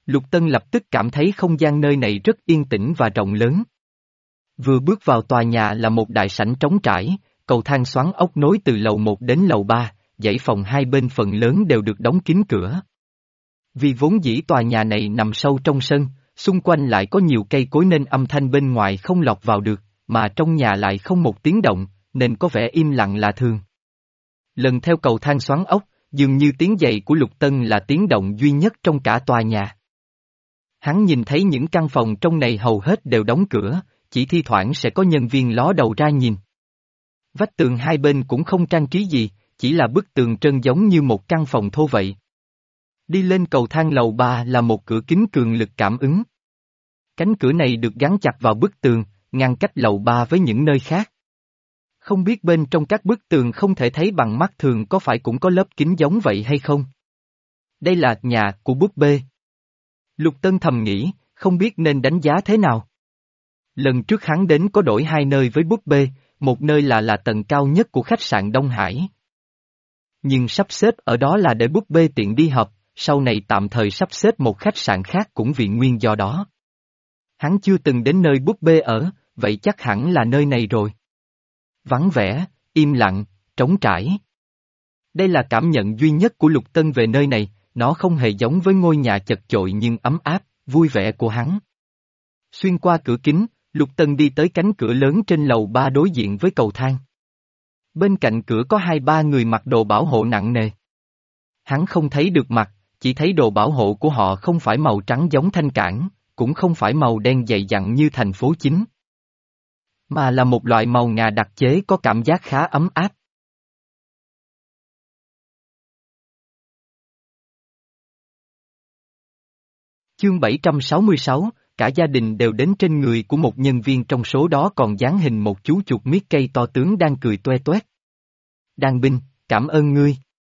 S1: Lục Tân lập tức cảm thấy không gian nơi này rất yên tĩnh và rộng lớn. Vừa bước vào tòa nhà là một đại sảnh trống trải, cầu thang xoắn ốc nối từ lầu một đến lầu ba, dãy phòng hai bên phần lớn đều được đóng kín cửa. Vì vốn dĩ tòa nhà này nằm sâu trong sân, xung quanh lại có nhiều cây cối nên âm thanh bên ngoài không lọt vào được, mà trong nhà lại không một tiếng động, nên có vẻ im lặng lạ thường. Lần theo cầu thang xoắn ốc, dường như tiếng giày của Lục Tân là tiếng động duy nhất trong cả tòa nhà. Hắn nhìn thấy những căn phòng trong này hầu hết đều đóng cửa, chỉ thi thoảng sẽ có nhân viên ló đầu ra nhìn. Vách tường hai bên cũng không trang trí gì, chỉ là bức tường trơn giống như một căn phòng thô vậy. Đi lên cầu thang lầu ba là một cửa kính cường lực cảm ứng. Cánh cửa này được gắn chặt vào bức tường, ngăn cách lầu ba với những nơi khác. Không biết bên trong các bức tường không thể thấy bằng mắt thường có phải cũng có lớp kính giống vậy hay không? Đây là nhà của búp bê. Lục Tân thầm nghĩ, không biết nên đánh giá thế nào. Lần trước hắn đến có đổi hai nơi với búp bê, một nơi là là tầng cao nhất của khách sạn Đông Hải. Nhưng sắp xếp ở đó là để búp bê tiện đi họp, sau này tạm thời sắp xếp một khách sạn khác cũng vì nguyên do đó. Hắn chưa từng đến nơi búp bê ở, vậy chắc hẳn là nơi này rồi. Vắng vẻ, im lặng, trống trải. Đây là cảm nhận duy nhất của Lục Tân về nơi này, nó không hề giống với ngôi nhà chật chội nhưng ấm áp, vui vẻ của hắn. Xuyên qua cửa kính, Lục Tân đi tới cánh cửa lớn trên lầu ba đối diện với cầu thang. Bên cạnh cửa có hai ba người mặc đồ bảo hộ nặng nề. Hắn không thấy được mặt, chỉ thấy đồ bảo hộ của họ không phải màu trắng giống thanh cảng, cũng không phải màu đen dày dặn như thành phố chính. Mà là một loại màu ngà đặc chế có cảm giác khá ấm áp. Chương bảy trăm sáu mươi sáu, cả gia đình đều đến trên người của một nhân viên, trong số đó còn dán hình một chú chuột miết cây to tướng đang cười toe toét. Đàn binh, cảm ơn ngươi.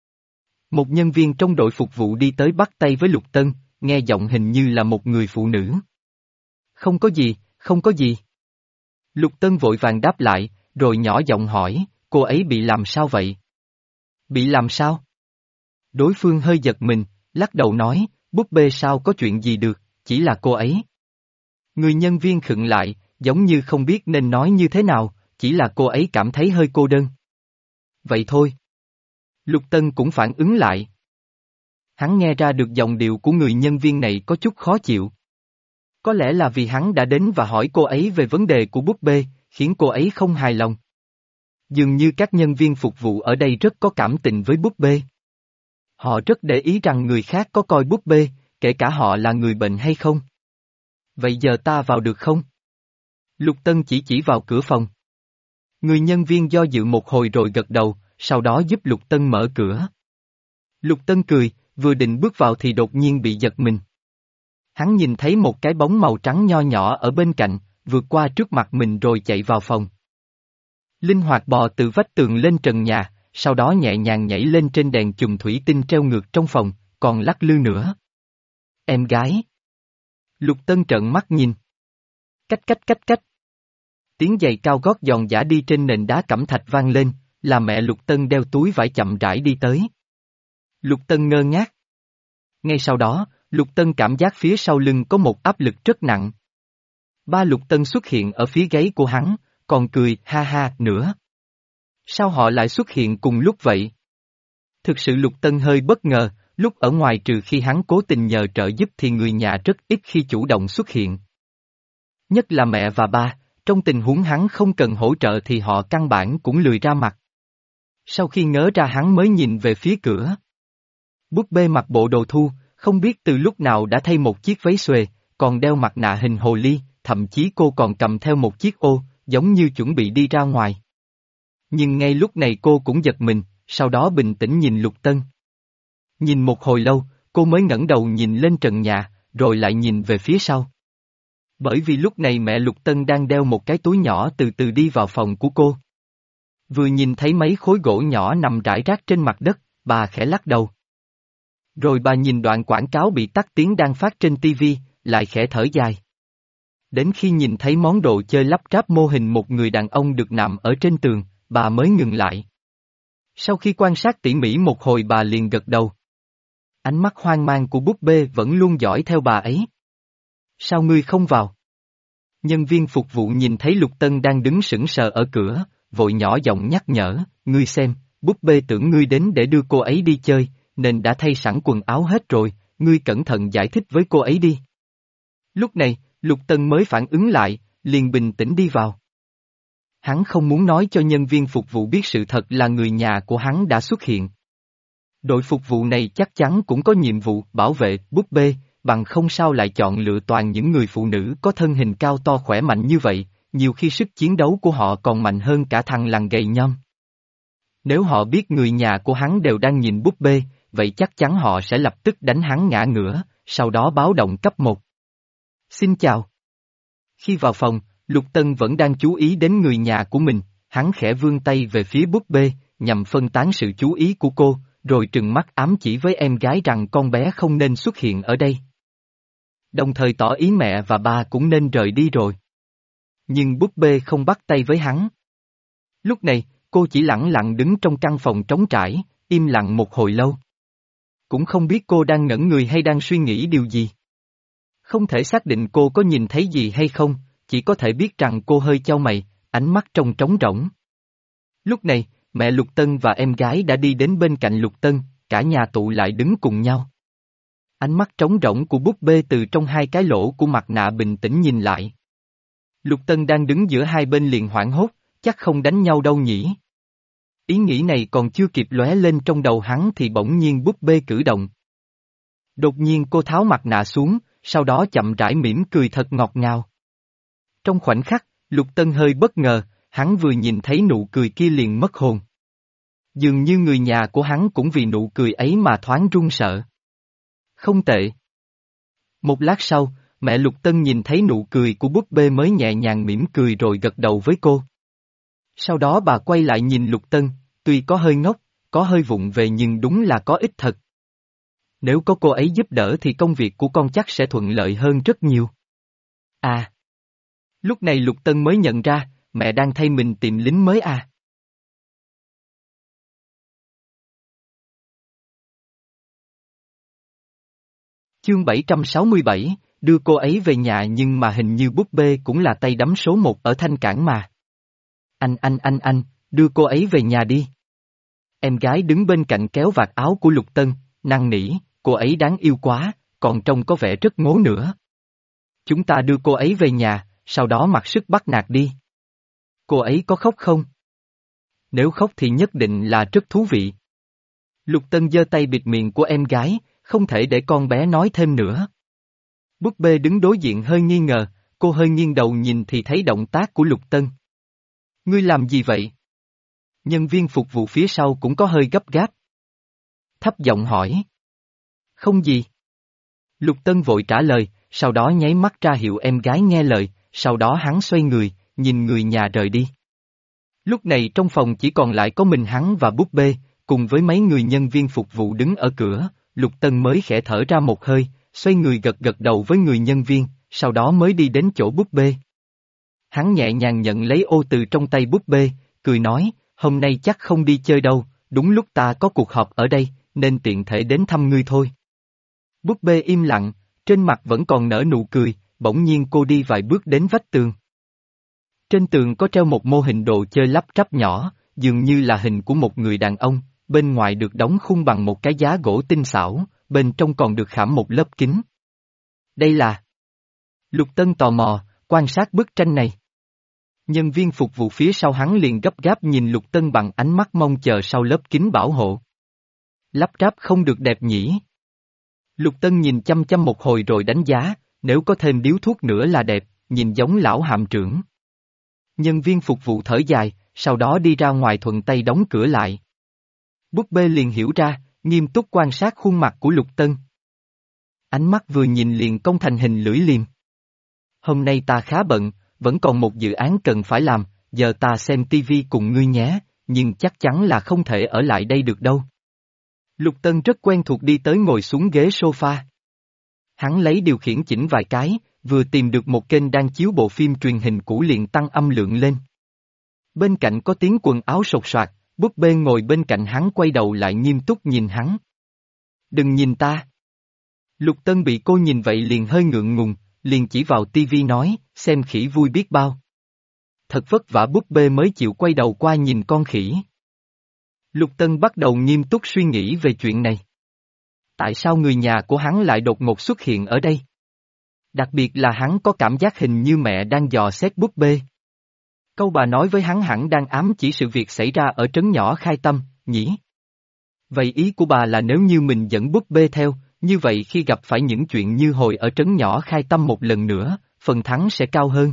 S1: Một nhân viên trong đội phục vụ đi tới bắt tay với Lục Tân, nghe giọng hình như là một người phụ nữ. Không có gì, không có gì. Lục Tân vội vàng đáp lại, rồi nhỏ giọng hỏi, cô ấy bị làm sao vậy? Bị làm sao? Đối phương hơi giật mình, lắc đầu nói, búp bê sao có chuyện gì được, chỉ là cô ấy. Người nhân viên khựng lại, giống như không biết nên nói như thế nào, chỉ là cô ấy cảm thấy hơi cô đơn. Vậy thôi. Lục Tân cũng phản ứng lại. Hắn nghe ra được giọng điệu của người nhân viên này có chút khó chịu. Có lẽ là vì hắn đã đến và hỏi cô ấy về vấn đề của búp bê, khiến cô ấy không hài lòng. Dường như các nhân viên phục vụ ở đây rất có cảm tình với búp bê. Họ rất để ý rằng người khác có coi búp bê, kể cả họ là người bệnh hay không. Vậy giờ ta vào được không? Lục Tân chỉ chỉ vào cửa phòng. Người nhân viên do dự một hồi rồi gật đầu, sau đó giúp Lục Tân mở cửa. Lục Tân cười, vừa định bước vào thì đột nhiên bị giật mình. Hắn nhìn thấy một cái bóng màu trắng nho nhỏ ở bên cạnh, vượt qua trước mặt mình rồi chạy vào phòng. Linh hoạt bò từ vách tường lên trần nhà, sau đó nhẹ nhàng nhảy lên trên đèn chùm thủy tinh treo ngược trong phòng, còn lắc lư nữa. Em gái. Lục Tân trợn mắt nhìn. Cách cách cách cách. Tiếng giày cao gót giòn giã đi trên nền đá cẩm thạch vang lên, là mẹ Lục Tân đeo túi vải chậm rãi đi tới. Lục Tân ngơ ngác. Ngay sau đó, Lục Tân cảm giác phía sau lưng có một áp lực rất nặng. Ba Lục Tân xuất hiện ở phía gáy của hắn, còn cười ha ha nữa. Sao họ lại xuất hiện cùng lúc vậy? Thực sự Lục Tân hơi bất ngờ, lúc ở ngoài trừ khi hắn cố tình nhờ trợ giúp thì người nhà rất ít khi chủ động xuất hiện. Nhất là mẹ và ba, trong tình huống hắn không cần hỗ trợ thì họ căn bản cũng lười ra mặt. Sau khi ngớ ra hắn mới nhìn về phía cửa. Búp bê mặc bộ đồ thu, không biết từ lúc nào đã thay một chiếc váy xuề, còn đeo mặt nạ hình hồ ly, thậm chí cô còn cầm theo một chiếc ô, giống như chuẩn bị đi ra ngoài. Nhưng ngay lúc này cô cũng giật mình, sau đó bình tĩnh nhìn Lục Tân. Nhìn một hồi lâu, cô mới ngẩng đầu nhìn lên trần nhà, rồi lại nhìn về phía sau. Bởi vì lúc này mẹ Lục Tân đang đeo một cái túi nhỏ từ từ đi vào phòng của cô. Vừa nhìn thấy mấy khối gỗ nhỏ nằm rải rác trên mặt đất, bà khẽ lắc đầu. Rồi bà nhìn đoạn quảng cáo bị tắt tiếng đang phát trên tivi, lại khẽ thở dài. Đến khi nhìn thấy món đồ chơi lắp ráp mô hình một người đàn ông được nằm ở trên tường, bà mới ngừng lại. Sau khi quan sát tỉ mỉ một hồi bà liền gật đầu. Ánh mắt hoang mang của búp bê vẫn luôn dõi theo bà ấy. Sao ngươi không vào? Nhân viên phục vụ nhìn thấy Lục Tân đang đứng sững sờ ở cửa, vội nhỏ giọng nhắc nhở, ngươi xem, búp bê tưởng ngươi đến để đưa cô ấy đi chơi, nên đã thay sẵn quần áo hết rồi, ngươi cẩn thận giải thích với cô ấy đi. Lúc này, Lục Tân mới phản ứng lại, liền bình tĩnh đi vào. Hắn không muốn nói cho nhân viên phục vụ biết sự thật là người nhà của hắn đã xuất hiện. Đội phục vụ này chắc chắn cũng có nhiệm vụ bảo vệ búp bê, bằng không sao lại chọn lựa toàn những người phụ nữ có thân hình cao to khỏe mạnh như vậy, nhiều khi sức chiến đấu của họ còn mạnh hơn cả thằng lằn gầy nhom. Nếu họ biết người nhà của hắn đều đang nhìn búp bê, vậy chắc chắn họ sẽ lập tức đánh hắn ngã ngửa, sau đó báo động cấp một. Xin chào. Khi vào phòng, Lục Tân vẫn đang chú ý đến người nhà của mình, hắn khẽ vươn tay về phía búp bê, nhằm phân tán sự chú ý của cô, rồi trừng mắt ám chỉ với em gái rằng con bé không nên xuất hiện ở đây. Đồng thời tỏ ý mẹ và ba cũng nên rời đi rồi. Nhưng búp bê không bắt tay với hắn. Lúc này, cô chỉ lặng lặng đứng trong căn phòng trống trải, im lặng một hồi lâu. Cũng không biết cô đang ngẩn người hay đang suy nghĩ điều gì. Không thể xác định cô có nhìn thấy gì hay không, chỉ có thể biết rằng cô hơi chau mày, ánh mắt trông trống rỗng. Lúc này, mẹ Lục Tân và em gái đã đi đến bên cạnh Lục Tân, cả nhà tụ lại đứng cùng nhau. Ánh mắt trống rỗng của búp bê từ trong hai cái lỗ của mặt nạ bình tĩnh nhìn lại. Lục Tân đang đứng giữa hai bên liền hoảng hốt, chắc không đánh nhau đâu nhỉ. Ý nghĩ này còn chưa kịp lóe lên trong đầu hắn thì bỗng nhiên búp bê cử động. Đột nhiên cô tháo mặt nạ xuống, sau đó chậm rãi mỉm cười thật ngọt ngào. Trong khoảnh khắc, Lục Tân hơi bất ngờ, hắn vừa nhìn thấy nụ cười kia liền mất hồn. Dường như người nhà của hắn cũng vì nụ cười ấy mà thoáng run sợ. Không tệ. Một lát sau, mẹ Lục Tân nhìn thấy nụ cười của búp bê mới nhẹ nhàng mỉm cười rồi gật đầu với cô. Sau đó bà quay lại nhìn Lục Tân, tuy có hơi ngốc, có hơi vụng về nhưng đúng là có ích thật. Nếu có cô ấy giúp đỡ thì công việc của con chắc sẽ thuận lợi hơn rất nhiều. À! Lúc này Lục Tân mới nhận ra, mẹ đang thay mình tìm lính mới à. Chương bảy trăm sáu mươi bảy, đưa cô ấy về nhà nhưng mà hình như búp bê cũng là tay đấm số một ở Thanh Cảng mà. Anh anh anh anh, đưa cô ấy về nhà đi. Em gái đứng bên cạnh kéo vạt áo của Lục Tân, năn nỉ, cô ấy đáng yêu quá, còn trông có vẻ rất ngố nữa. Chúng ta đưa cô ấy về nhà, sau đó mặc sức bắt nạt đi. Cô ấy có khóc không? Nếu khóc thì nhất định là rất thú vị. Lục Tân giơ tay bịt miệng của em gái, không thể để con bé nói thêm nữa. Búp bê đứng đối diện hơi nghi ngờ, cô hơi nghiêng đầu nhìn thì thấy động tác của Lục Tân. Ngươi làm gì vậy? Nhân viên phục vụ phía sau cũng có hơi gấp gáp. Thấp giọng hỏi. Không gì. Lục Tân vội trả lời, sau đó nháy mắt ra hiệu em gái nghe lời, sau đó hắn xoay người, nhìn người nhà rời đi. Lúc này trong phòng chỉ còn lại có mình hắn và búp bê, cùng với mấy người nhân viên phục vụ đứng ở cửa, Lục Tân mới khẽ thở ra một hơi, xoay người gật gật đầu với người nhân viên, sau đó mới đi đến chỗ búp bê. Hắn nhẹ nhàng nhận lấy ô từ trong tay búp bê, cười nói, hôm nay chắc không đi chơi đâu, đúng lúc ta có cuộc họp ở đây, nên tiện thể đến thăm ngươi thôi. Búp bê im lặng, trên mặt vẫn còn nở nụ cười, bỗng nhiên cô đi vài bước đến vách tường. Trên tường có treo một mô hình đồ chơi lắp ráp nhỏ, dường như là hình của một người đàn ông, bên ngoài được đóng khung bằng một cái giá gỗ tinh xảo, bên trong còn được khảm một lớp kính. Đây là... Lục Tân tò mò, quan sát bức tranh này. Nhân viên phục vụ phía sau hắn liền gấp gáp nhìn Lục Tân bằng ánh mắt mong chờ sau lớp kính bảo hộ. Lắp ráp không được đẹp nhỉ? Lục Tân nhìn chăm chăm một hồi rồi đánh giá, nếu có thêm điếu thuốc nữa là đẹp, nhìn giống lão hạm trưởng. Nhân viên phục vụ thở dài, sau đó đi ra ngoài thuận tay đóng cửa lại. Búp bê liền hiểu ra, nghiêm túc quan sát khuôn mặt của Lục Tân. Ánh mắt vừa nhìn liền cong thành hình lưỡi liềm. Hôm nay ta khá bận, vẫn còn một dự án cần phải làm, giờ ta xem tivi cùng ngươi nhé, nhưng chắc chắn là không thể ở lại đây được đâu. Lục Tân rất quen thuộc đi tới ngồi xuống ghế sofa. Hắn lấy điều khiển chỉnh vài cái, vừa tìm được một kênh đang chiếu bộ phim truyền hình cũ liền tăng âm lượng lên. Bên cạnh có tiếng quần áo sột soạt, búp bê ngồi bên cạnh hắn quay đầu lại nghiêm túc nhìn hắn. Đừng nhìn ta. Lục Tân bị cô nhìn vậy liền hơi ngượng ngùng, liền chỉ vào tivi nói, xem khỉ vui biết bao. Thật vất vả búp bê mới chịu quay đầu qua nhìn con khỉ. Lục Tân bắt đầu nghiêm túc suy nghĩ về chuyện này. Tại sao người nhà của hắn lại đột ngột xuất hiện ở đây? Đặc biệt là hắn có cảm giác hình như mẹ đang dò xét búp bê. Câu bà nói với hắn hẳn đang ám chỉ sự việc xảy ra ở trấn nhỏ Khai Tâm, nhỉ? Vậy ý của bà là nếu như mình dẫn búp bê theo, như vậy khi gặp phải những chuyện như hồi ở trấn nhỏ Khai Tâm một lần nữa, phần thắng sẽ cao hơn.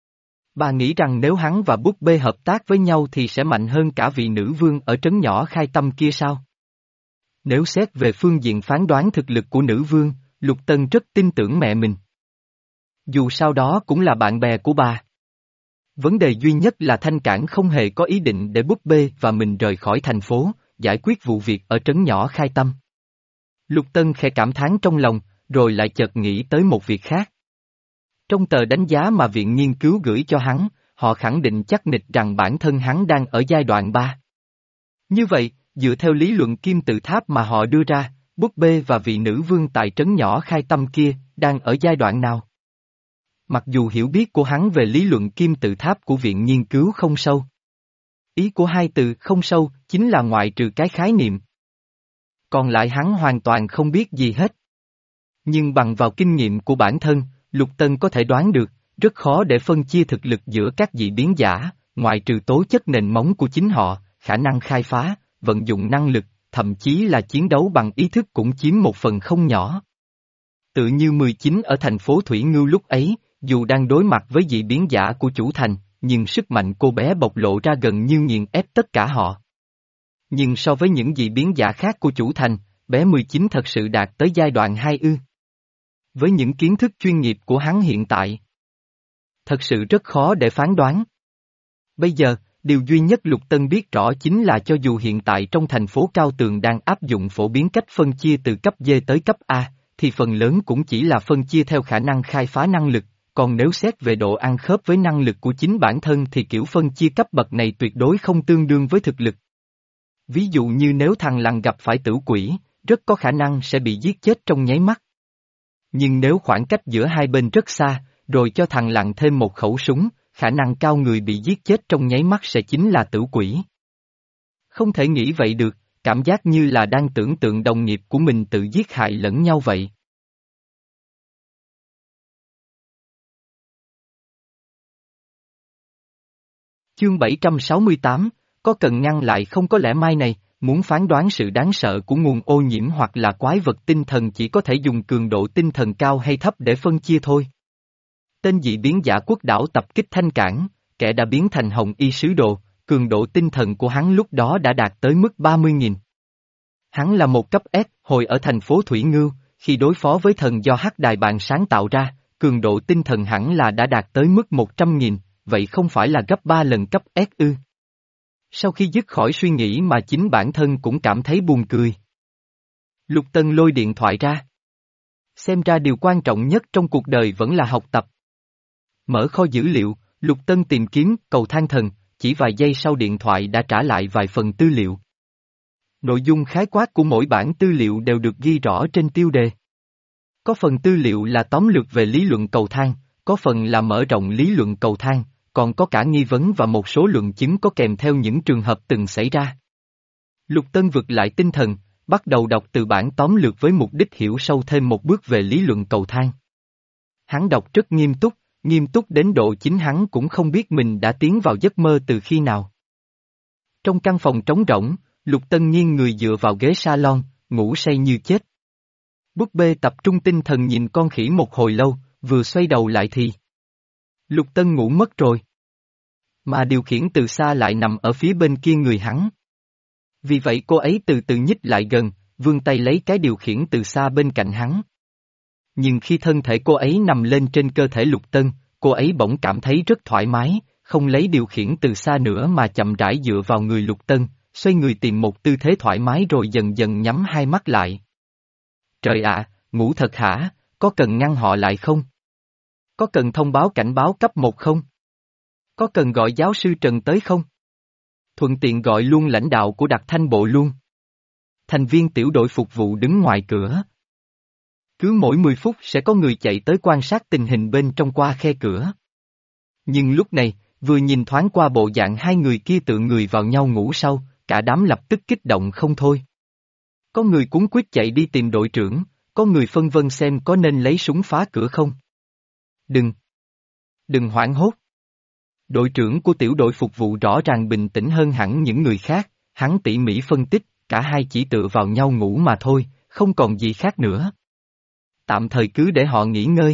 S1: Bà nghĩ rằng nếu hắn và búp bê hợp tác với nhau thì sẽ mạnh hơn cả vị nữ vương ở trấn nhỏ Khai Tâm kia sao? Nếu xét về phương diện phán đoán thực lực của nữ vương, Lục Tân rất tin tưởng mẹ mình. Dù sao đó cũng là bạn bè của bà. Vấn đề duy nhất là Thanh Cảng không hề có ý định để búp bê và mình rời khỏi thành phố, giải quyết vụ việc ở trấn nhỏ Khai Tâm. Lục Tân khẽ cảm thán trong lòng, rồi lại chợt nghĩ tới một việc khác. Trong tờ đánh giá mà viện nghiên cứu gửi cho hắn, họ khẳng định chắc nịch rằng bản thân hắn đang ở giai đoạn ba. Như vậy, dựa theo lý luận kim tự tháp mà họ đưa ra, búp bê và vị nữ vương tại trấn nhỏ Khai Tâm kia, đang ở giai đoạn nào? Mặc dù hiểu biết của hắn về lý luận kim tự tháp của viện nghiên cứu không sâu. Ý của hai từ không sâu chính là ngoại trừ cái khái niệm. Còn lại hắn hoàn toàn không biết gì hết. Nhưng bằng vào kinh nghiệm của bản thân, Lục Tân có thể đoán được, rất khó để phân chia thực lực giữa các dị biến giả, ngoại trừ tố chất nền móng của chính họ, khả năng khai phá, vận dụng năng lực, thậm chí là chiến đấu bằng ý thức cũng chiếm một phần không nhỏ. Tự như mười chín ở thành phố Thủy Ngưu lúc ấy, dù đang đối mặt với dị biến giả của chủ thành, nhưng sức mạnh cô bé bộc lộ ra gần như nghiền ép tất cả họ. Nhưng so với những dị biến giả khác của chủ thành, bé mười chín thật sự đạt tới giai đoạn hai ư. Với những kiến thức chuyên nghiệp của hắn hiện tại, thật sự rất khó để phán đoán. Bây giờ, điều duy nhất Lục Tân biết rõ chính là cho dù hiện tại trong thành phố Cao Tường đang áp dụng phổ biến cách phân chia từ cấp D tới cấp A, thì phần lớn cũng chỉ là phân chia theo khả năng khai phá năng lực, còn nếu xét về độ ăn khớp với năng lực của chính bản thân thì kiểu phân chia cấp bậc này tuyệt đối không tương đương với thực lực. Ví dụ như nếu thằng lằn gặp phải tử quỷ, rất có khả năng sẽ bị giết chết trong nháy mắt. Nhưng nếu khoảng cách giữa hai bên rất xa, rồi cho thằng lằn thêm một khẩu súng, khả năng cao người bị giết chết trong nháy mắt sẽ chính là tử quỷ. Không thể nghĩ vậy được, cảm giác như là đang tưởng tượng đồng nghiệp của mình tự giết hại lẫn nhau vậy. Chương bảy trăm sáu mươi tám, có cần ngăn lại không? Có lẽ mai này, muốn phán đoán sự đáng sợ của nguồn ô nhiễm hoặc là quái vật tinh thần chỉ có thể dùng cường độ tinh thần cao hay thấp để phân chia thôi. Tên dị biến giả quốc đảo tập kích Thanh Cảng, kẻ đã biến thành Hồng Y sứ đồ, cường độ tinh thần của hắn lúc đó đã đạt tới mức ba mươi nghìn. Hắn là một cấp S, hồi ở thành phố Thủy Ngưu, khi đối phó với thần do Hắc Đài Bàn sáng tạo ra, cường độ tinh thần hẳn là đã đạt tới mức một trăm nghìn, vậy không phải là gấp ba lần cấp S ư? Sau khi dứt khỏi suy nghĩ mà chính bản thân cũng cảm thấy buồn cười. Lục Tân lôi điện thoại ra. Xem ra điều quan trọng nhất trong cuộc đời vẫn là học tập. Mở kho dữ liệu, Lục Tân tìm kiếm cầu thang thần, chỉ vài giây sau điện thoại đã trả lại vài phần tư liệu. Nội dung khái quát của mỗi bản tư liệu đều được ghi rõ trên tiêu đề. Có phần tư liệu là tóm lược về lý luận cầu thang, có phần là mở rộng lý luận cầu thang, còn có cả nghi vấn và một số luận chứng có kèm theo những trường hợp từng xảy ra. Lục Tân vực lại tinh thần, bắt đầu đọc từ bản tóm lược với mục đích hiểu sâu thêm một bước về lý luận cầu thang. Hắn đọc rất nghiêm túc, nghiêm túc đến độ chính hắn cũng không biết mình đã tiến vào giấc mơ từ khi nào. Trong căn phòng trống rỗng, Lục Tân nghiêng người dựa vào ghế salon, ngủ say như chết. Búp bê tập trung tinh thần nhìn con khỉ một hồi lâu, vừa xoay đầu lại thì Lục Tân ngủ mất rồi. Mà điều khiển từ xa lại nằm ở phía bên kia người hắn. Vì vậy cô ấy từ từ nhích lại gần, vươn tay lấy cái điều khiển từ xa bên cạnh hắn. Nhưng khi thân thể cô ấy nằm lên trên cơ thể Lục Tân, cô ấy bỗng cảm thấy rất thoải mái, không lấy điều khiển từ xa nữa mà chậm rãi dựa vào người Lục Tân, xoay người tìm một tư thế thoải mái rồi dần dần nhắm hai mắt lại. Trời ạ, ngủ thật hả, có cần ngăn họ lại không? Có cần thông báo cảnh báo cấp một không? Có cần gọi giáo sư Trần tới không? Thuận tiện gọi luôn lãnh đạo của đặc thanh bộ luôn. thành viên tiểu đội phục vụ đứng ngoài cửa. Cứ mỗi mười phút sẽ có người chạy tới quan sát tình hình bên trong qua khe cửa. Nhưng lúc này, vừa nhìn thoáng qua bộ dạng hai người kia tựa người vào nhau ngủ sau, cả đám lập tức kích động không thôi. Có người cuống quýt chạy đi tìm đội trưởng, có người phân vân xem có nên lấy súng phá cửa không. Đừng! Đừng hoảng hốt! Đội trưởng của tiểu đội phục vụ rõ ràng bình tĩnh hơn hẳn những người khác, hắn tỉ mỉ phân tích, cả hai chỉ tựa vào nhau ngủ mà thôi, không còn gì khác nữa. Tạm thời cứ để họ nghỉ ngơi.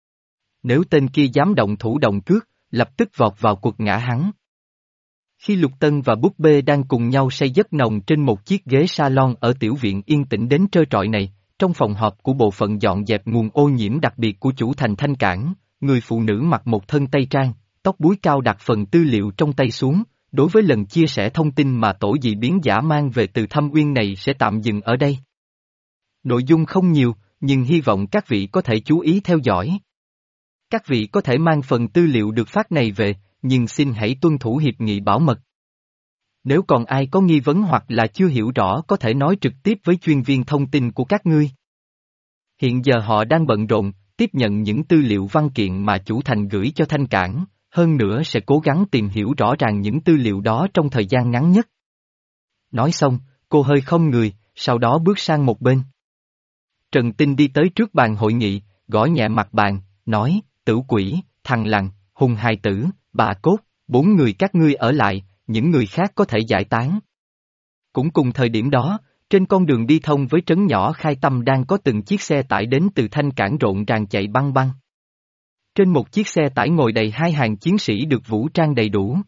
S1: Nếu tên kia dám động thủ động cước, lập tức vọt vào cuộc ngã hắn. Khi Lục Tân và Búp Bê đang cùng nhau say giấc nồng trên một chiếc ghế salon ở tiểu viện yên tĩnh đến trơ trọi này, trong phòng họp của bộ phận dọn dẹp nguồn ô nhiễm đặc biệt của chủ thành Thanh Cảng, người phụ nữ mặc một thân tây trang, tóc búi cao đặt phần tư liệu trong tay xuống, đối với lần chia sẻ thông tin mà tổ dị biến giả mang về từ Thâm Uyên này sẽ tạm dừng ở đây. Nội dung không nhiều, nhưng hy vọng các vị có thể chú ý theo dõi. Các vị có thể mang phần tư liệu được phát này về, nhưng xin hãy tuân thủ hiệp nghị bảo mật. Nếu còn ai có nghi vấn hoặc là chưa hiểu rõ có thể nói trực tiếp với chuyên viên thông tin của các ngươi. Hiện giờ họ đang bận rộn, tiếp nhận những tư liệu văn kiện mà chủ thành gửi cho Thanh Cảng, hơn nữa sẽ cố gắng tìm hiểu rõ ràng những tư liệu đó trong thời gian ngắn nhất. Nói xong, cô hơi không người, sau đó bước sang một bên. Trần Tinh đi tới trước bàn hội nghị, gõ nhẹ mặt bàn, nói, Tử Quỷ, Thằng Lằn, Hùng Hài Tử, Bà Cốt, bốn người các ngươi ở lại, những người khác có thể giải tán. Cũng cùng thời điểm đó, trên con đường đi thông với trấn nhỏ Khai Tâm đang có từng chiếc xe tải đến từ Thanh Cảng rộn ràng chạy băng băng. Trên một chiếc xe tải ngồi đầy hai hàng chiến sĩ được vũ trang đầy đủ.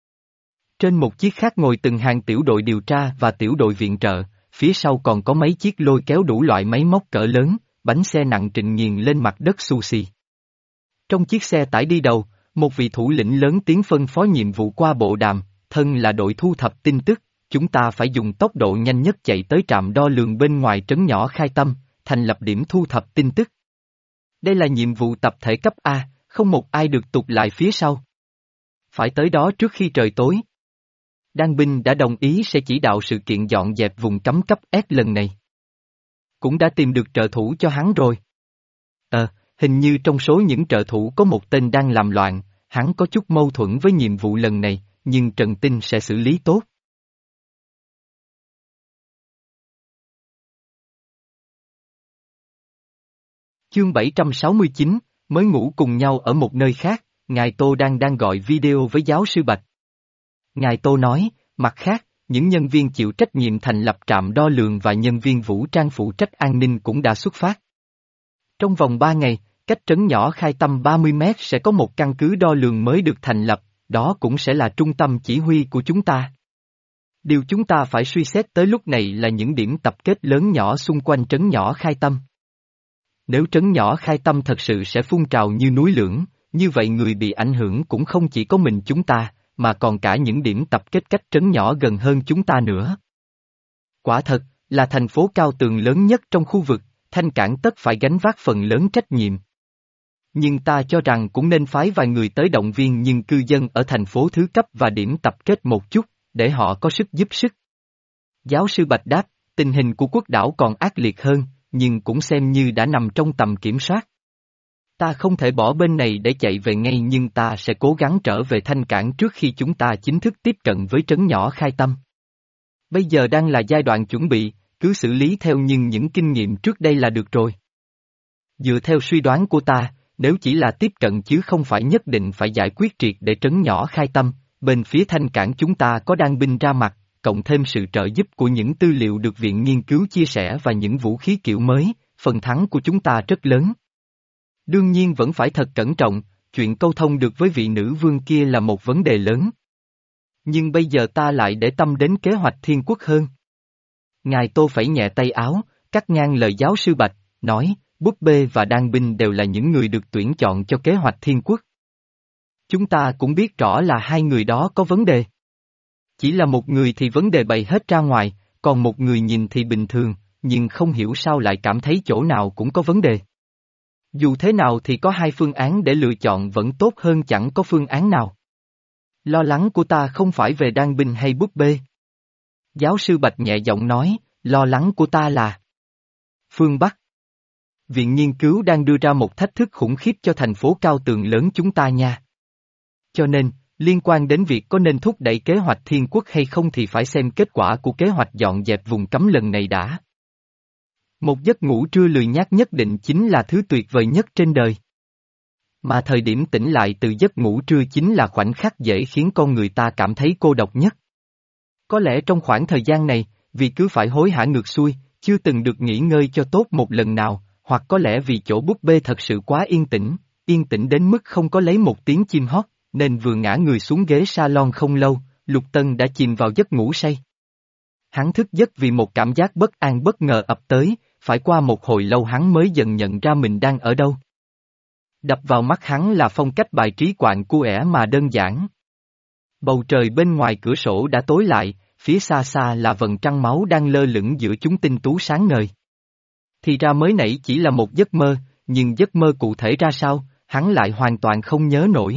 S1: Trên một chiếc khác ngồi từng hàng tiểu đội điều tra và tiểu đội viện trợ, phía sau còn có mấy chiếc lôi kéo đủ loại máy móc cỡ lớn, bánh xe nặng trịnh nghiền lên mặt đất xù xì. Trong chiếc xe tải đi đầu, một vị thủ lĩnh lớn tiếng phân phó nhiệm vụ qua bộ đàm, thân là đội thu thập tin tức, chúng ta phải dùng tốc độ nhanh nhất chạy tới trạm đo lường bên ngoài trấn nhỏ Khai Tâm, thành lập điểm thu thập tin tức. Đây là nhiệm vụ tập thể cấp A, không một ai được tụt lại phía sau. Phải tới đó trước khi trời tối. Đan binh đã đồng ý sẽ chỉ đạo sự kiện dọn dẹp vùng cấm cấp S lần này. Cũng đã tìm được trợ thủ cho hắn rồi. Ờ, hình như trong số những trợ thủ có một tên đang làm loạn, hắn có chút mâu thuẫn với nhiệm vụ lần này, nhưng Trần Tinh sẽ xử lý tốt. Chương bảy trăm sáu mươi chín, mới ngủ cùng nhau ở một nơi khác, Ngài Tô đang đang gọi video với giáo sư Bạch. Ngài Tô nói, mặt khác, những nhân viên chịu trách nhiệm thành lập trạm đo lường và nhân viên vũ trang phụ trách an ninh cũng đã xuất phát. Trong vòng ba ngày, cách trấn nhỏ Khai Tâm ba mươi mét sẽ có một căn cứ đo lường mới được thành lập, đó cũng sẽ là trung tâm chỉ huy của chúng ta. Điều chúng ta phải suy xét tới lúc này là những điểm tập kết lớn nhỏ xung quanh trấn nhỏ Khai Tâm. Nếu trấn nhỏ Khai Tâm thật sự sẽ phun trào như núi lửa, như vậy người bị ảnh hưởng cũng không chỉ có mình chúng ta, mà còn cả những điểm tập kết cách trấn nhỏ gần hơn chúng ta nữa. Quả thật, là thành phố cao tường lớn nhất trong khu vực, Thanh Cảng tất phải gánh vác phần lớn trách nhiệm. Nhưng ta cho rằng cũng nên phái vài người tới động viên những cư dân ở thành phố thứ cấp và điểm tập kết một chút, để họ có sức giúp sức. Giáo sư Bạch đáp, tình hình của quốc đảo còn ác liệt hơn, nhưng cũng xem như đã nằm trong tầm kiểm soát. Ta không thể bỏ bên này để chạy về ngay nhưng ta sẽ cố gắng trở về Thanh Cảng trước khi chúng ta chính thức tiếp cận với trấn nhỏ Khai Tâm. Bây giờ đang là giai đoạn chuẩn bị, cứ xử lý theo nhưng những kinh nghiệm trước đây là được rồi. Dựa theo suy đoán của ta, nếu chỉ là tiếp cận chứ không phải nhất định phải giải quyết triệt để trấn nhỏ Khai Tâm, bên phía Thanh Cảng chúng ta có đan binh ra mặt, cộng thêm sự trợ giúp của những tư liệu được viện nghiên cứu chia sẻ và những vũ khí kiểu mới, phần thắng của chúng ta rất lớn. Đương nhiên vẫn phải thật cẩn trọng, chuyện câu thông được với vị nữ vương kia là một vấn đề lớn. Nhưng bây giờ ta lại để tâm đến kế hoạch thiên quốc hơn. Ngài Tô phẩy nhẹ tay áo, cắt ngang lời giáo sư Bạch, nói, Búp Bê và Đan Binh đều là những người được tuyển chọn cho kế hoạch thiên quốc. Chúng ta cũng biết rõ là hai người đó có vấn đề. Chỉ là một người thì vấn đề bày hết ra ngoài, còn một người nhìn thì bình thường, nhưng không hiểu sao lại cảm thấy chỗ nào cũng có vấn đề. Dù thế nào thì có hai phương án để lựa chọn vẫn tốt hơn chẳng có phương án nào. Lo lắng của ta không phải về Đan Binh hay Búp Bê. Giáo sư Bạch nhẹ giọng nói, lo lắng của ta là phương Bắc. Viện nghiên cứu đang đưa ra một thách thức khủng khiếp cho thành phố cao tường lớn chúng ta nha. Cho nên, liên quan đến việc có nên thúc đẩy kế hoạch thiên quốc hay không thì phải xem kết quả của kế hoạch dọn dẹp vùng cấm lần này đã. Một giấc ngủ trưa lười nhác nhất định chính là thứ tuyệt vời nhất trên đời. Mà thời điểm tỉnh lại từ giấc ngủ trưa chính là khoảnh khắc dễ khiến con người ta cảm thấy cô độc nhất. Có lẽ trong khoảng thời gian này, vì cứ phải hối hả ngược xuôi, chưa từng được nghỉ ngơi cho tốt một lần nào, hoặc có lẽ vì chỗ búp bê thật sự quá yên tĩnh, yên tĩnh đến mức không có lấy một tiếng chim hót, nên vừa ngã người xuống ghế salon không lâu, Lục Tân đã chìm vào giấc ngủ say. Hắn thức giấc vì một cảm giác bất an bất ngờ ập tới, phải qua một hồi lâu hắn mới dần nhận ra mình đang ở đâu. Đập vào mắt hắn là phong cách bài trí quạng cu ẻ mà đơn giản. Bầu trời bên ngoài cửa sổ đã tối lại, phía xa xa là vầng trăng máu đang lơ lửng giữa chúng tinh tú sáng ngời. Thì ra mới nãy chỉ là một giấc mơ, nhưng giấc mơ cụ thể ra sao, hắn lại hoàn toàn không nhớ nổi.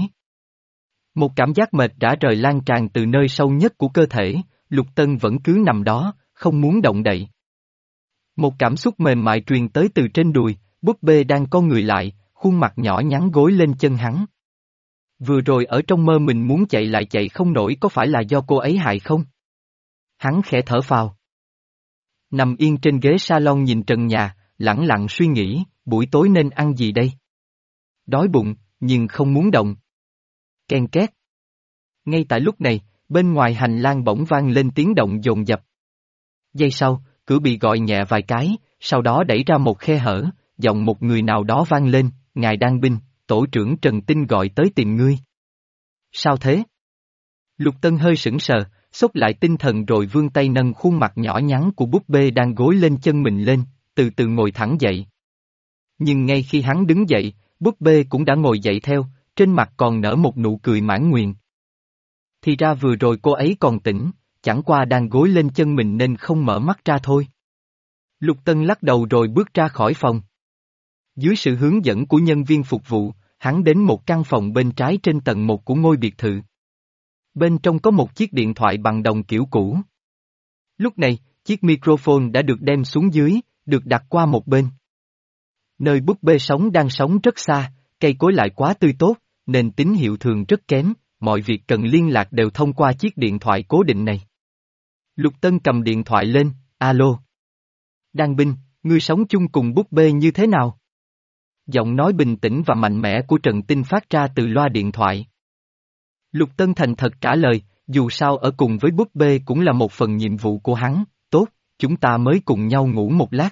S1: Một cảm giác mệt rã rời lan tràn từ nơi sâu nhất của cơ thể, Lục Tân vẫn cứ nằm đó, không muốn động đậy. Một cảm xúc mềm mại truyền tới từ trên đùi, búp bê đang co người lại, khuôn mặt nhỏ nhắn gối lên chân hắn. Vừa rồi ở trong mơ mình muốn chạy lại chạy không nổi có phải là do cô ấy hại không? Hắn khẽ thở phào. Nằm yên trên ghế salon nhìn trần nhà, lẳng lặng suy nghĩ, buổi tối nên ăn gì đây? Đói bụng, nhưng không muốn động. Ken két. Ngay tại lúc này, bên ngoài hành lang bỗng vang lên tiếng động dồn dập. Giây sau, cửa bị gọi nhẹ vài cái, sau đó đẩy ra một khe hở, giọng một người nào đó vang lên, ngài Đan Binh, tổ trưởng Trần Tinh gọi tới tìm ngươi. Sao thế? Lục Tân hơi sững sờ, xốc lại tinh thần rồi vươn tay nâng khuôn mặt nhỏ nhắn của búp bê đang gối lên chân mình lên, từ từ ngồi thẳng dậy. Nhưng ngay khi hắn đứng dậy, búp bê cũng đã ngồi dậy theo, trên mặt còn nở một nụ cười mãn nguyện. Thì ra vừa rồi cô ấy còn tỉnh, chẳng qua đang gối lên chân mình nên không mở mắt ra thôi. Lục Tân lắc đầu rồi bước ra khỏi phòng. Dưới sự hướng dẫn của nhân viên phục vụ, hắn đến một căn phòng bên trái trên tầng một của ngôi biệt thự. Bên trong có một chiếc điện thoại bằng đồng kiểu cũ. Lúc này, chiếc microphone đã được đem xuống dưới, được đặt qua một bên. Nơi búp bê sống đang sống rất xa, cây cối lại quá tươi tốt, nên tín hiệu thường rất kém, mọi việc cần liên lạc đều thông qua chiếc điện thoại cố định này. Lục Tân cầm điện thoại lên, alo. Đan Binh, ngươi sống chung cùng búp bê như thế nào? Giọng nói bình tĩnh và mạnh mẽ của Trần Tinh phát ra từ loa điện thoại. Lục Tân thành thật trả lời, dù sao ở cùng với búp bê cũng là một phần nhiệm vụ của hắn, tốt, chúng ta mới cùng nhau ngủ một lát.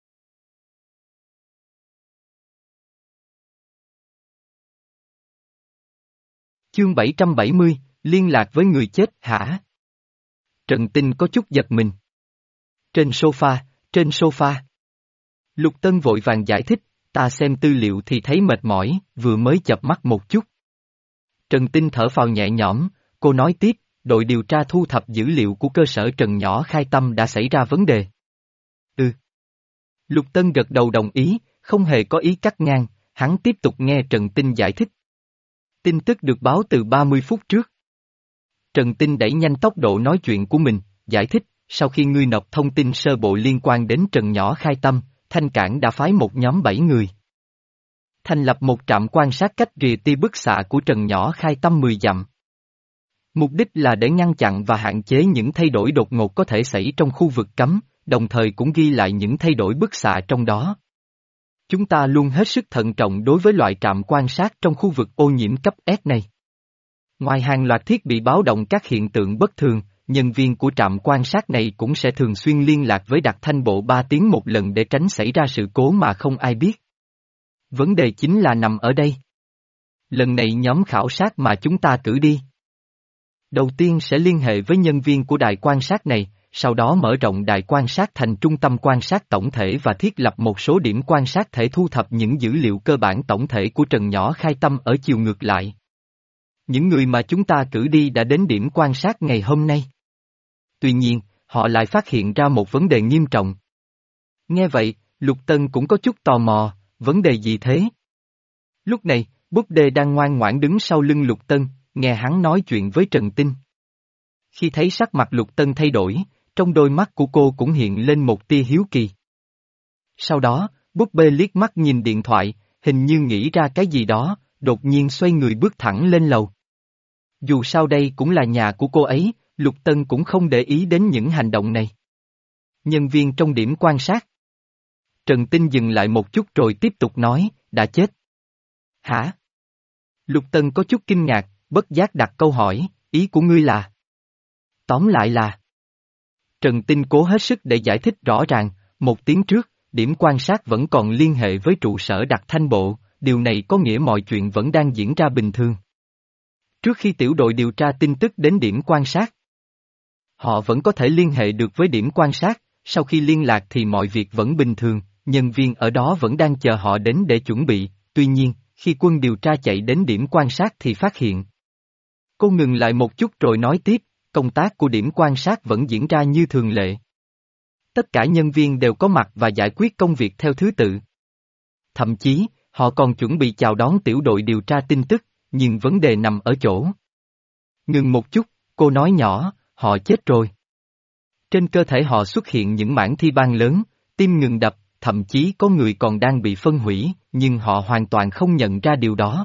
S1: Chương bảy trăm bảy mươi, liên lạc với người chết hả? Trần Tinh có chút giật mình. Trên sofa, trên sofa. Lục Tân vội vàng giải thích, ta xem tư liệu thì thấy mệt mỏi, vừa mới chợp mắt một chút. Trần Tinh thở phào nhẹ nhõm, cô nói tiếp, đội điều tra thu thập dữ liệu của cơ sở Trần Nhỏ Khai Tâm đã xảy ra vấn đề. Ừ. Lục Tân gật đầu đồng ý, không hề có ý cắt ngang, hắn tiếp tục nghe Trần Tinh giải thích. Tin tức được báo từ ba mươi phút trước. Trần Tinh đẩy nhanh tốc độ nói chuyện của mình, giải thích, sau khi ngươi nộp thông tin sơ bộ liên quan đến Trần Nhỏ Khai Tâm, Thanh Cảng đã phái một nhóm bảy người. Thành lập một trạm quan sát cách rìa tia bức xạ của Trần Nhỏ Khai Tâm mười dặm. Mục đích là để ngăn chặn và hạn chế những thay đổi đột ngột có thể xảy trong khu vực cấm, đồng thời cũng ghi lại những thay đổi bức xạ trong đó. Chúng ta luôn hết sức thận trọng đối với loại trạm quan sát trong khu vực ô nhiễm cấp S này. Ngoài hàng loạt thiết bị báo động các hiện tượng bất thường, nhân viên của trạm quan sát này cũng sẽ thường xuyên liên lạc với đặc thanh bộ ba tiếng một lần để tránh xảy ra sự cố mà không ai biết. Vấn đề chính là nằm ở đây. Lần này nhóm khảo sát mà chúng ta cử đi. Đầu tiên sẽ liên hệ với nhân viên của đài quan sát này, sau đó mở rộng đài quan sát thành trung tâm quan sát tổng thể và thiết lập một số điểm quan sát thể thu thập những dữ liệu cơ bản tổng thể của Trần Nhỏ Khai Tâm ở chiều ngược lại. Những người mà chúng ta cử đi đã đến điểm quan sát ngày hôm nay. Tuy nhiên, họ lại phát hiện ra một vấn đề nghiêm trọng. Nghe vậy, Lục Tân cũng có chút tò mò, vấn đề gì thế? Lúc này, búp bê đang ngoan ngoãn đứng sau lưng Lục Tân, nghe hắn nói chuyện với Trần Tinh. Khi thấy sắc mặt Lục Tân thay đổi, Trong đôi mắt của cô cũng hiện lên một tia hiếu kỳ. Sau đó, búp bê liếc mắt nhìn điện thoại, hình như nghĩ ra cái gì đó, đột nhiên xoay người bước thẳng lên lầu. Dù sao đây cũng là nhà của cô ấy, Lục Tân cũng không để ý đến những hành động này. Nhân viên trong điểm quan sát. Trần Tinh dừng lại một chút rồi tiếp tục nói, đã chết. Hả? Lục Tân có chút kinh ngạc, bất giác đặt câu hỏi, ý của ngươi là? Tóm lại là... Trần Tinh cố hết sức để giải thích rõ ràng, một tiếng trước, điểm quan sát vẫn còn liên hệ với trụ sở đặc thanh bộ, điều này có nghĩa mọi chuyện vẫn đang diễn ra bình thường. Trước khi tiểu đội điều tra tin tức đến điểm quan sát, họ vẫn có thể liên hệ được với điểm quan sát, sau khi liên lạc thì mọi việc vẫn bình thường, nhân viên ở đó vẫn đang chờ họ đến để chuẩn bị, tuy nhiên, khi quân điều tra chạy đến điểm quan sát thì phát hiện. Cô ngừng lại một chút rồi nói tiếp, công tác của điểm quan sát vẫn diễn ra như thường lệ. Tất cả nhân viên đều có mặt và giải quyết công việc theo thứ tự. Thậm chí, họ còn chuẩn bị chào đón tiểu đội điều tra tin tức, nhưng vấn đề nằm ở chỗ. Ngừng một chút, cô nói nhỏ, họ chết rồi. Trên cơ thể họ xuất hiện những mảng thi ban lớn, tim ngừng đập, thậm chí có người còn đang bị phân hủy, nhưng họ hoàn toàn không nhận ra điều đó.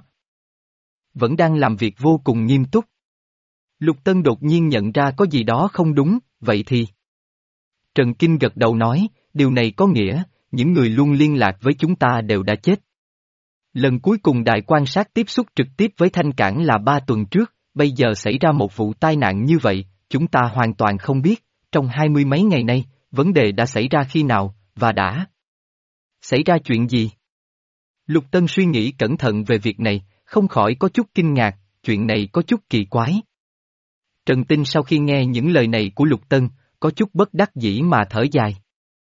S1: Vẫn đang làm việc vô cùng nghiêm túc. Lục Tân đột nhiên nhận ra có gì đó không đúng, vậy thì... Trần Kinh gật đầu nói, điều này có nghĩa, những người luôn liên lạc với chúng ta đều đã chết. Lần cuối cùng đài quan sát tiếp xúc trực tiếp với Thanh Cảng là ba tuần trước, bây giờ xảy ra một vụ tai nạn như vậy, chúng ta hoàn toàn không biết, trong hai mươi mấy ngày nay, vấn đề đã xảy ra khi nào, và đã xảy ra chuyện gì? Lục Tân suy nghĩ cẩn thận về việc này, không khỏi có chút kinh ngạc, chuyện này có chút kỳ quái. Trần Tinh sau khi nghe những lời này của Lục Tân, có chút bất đắc dĩ mà thở dài.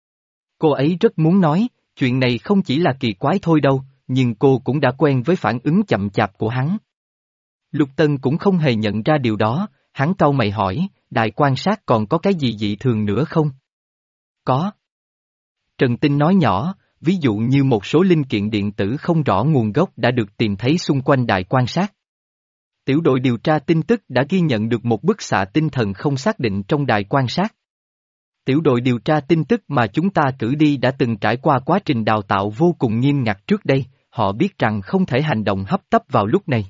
S1: Cô ấy rất muốn nói, chuyện này không chỉ là kỳ quái thôi đâu, nhưng cô cũng đã quen với phản ứng chậm chạp của hắn. Lục Tân cũng không hề nhận ra điều đó, hắn cau mày hỏi, đài quan sát còn có cái gì dị thường nữa không? Có. Trần Tinh nói nhỏ, ví dụ như một số linh kiện điện tử không rõ nguồn gốc đã được tìm thấy xung quanh đài quan sát. Tiểu đội điều tra tin tức đã ghi nhận được một bức xạ tinh thần không xác định trong đài quan sát. Tiểu đội điều tra tin tức mà chúng ta cử đi đã từng trải qua quá trình đào tạo vô cùng nghiêm ngặt trước đây, họ biết rằng không thể hành động hấp tấp vào lúc này.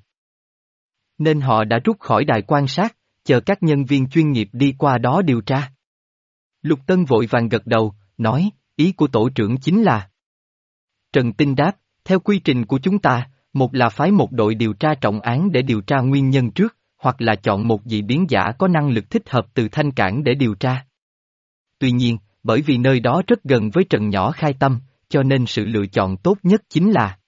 S1: Nên họ đã rút khỏi đài quan sát, chờ các nhân viên chuyên nghiệp đi qua đó điều tra. Lục Tân vội vàng gật đầu, nói, ý của tổ trưởng chính là... Trần Tinh đáp, theo quy trình của chúng ta, một là phái một đội điều tra trọng án để điều tra nguyên nhân trước, hoặc là chọn một dị biến giả có năng lực thích hợp từ Thanh Cảng để điều tra. Tuy nhiên, bởi vì nơi đó rất gần với Trần Nhỏ Khai Tâm, cho nên sự lựa chọn tốt nhất chính là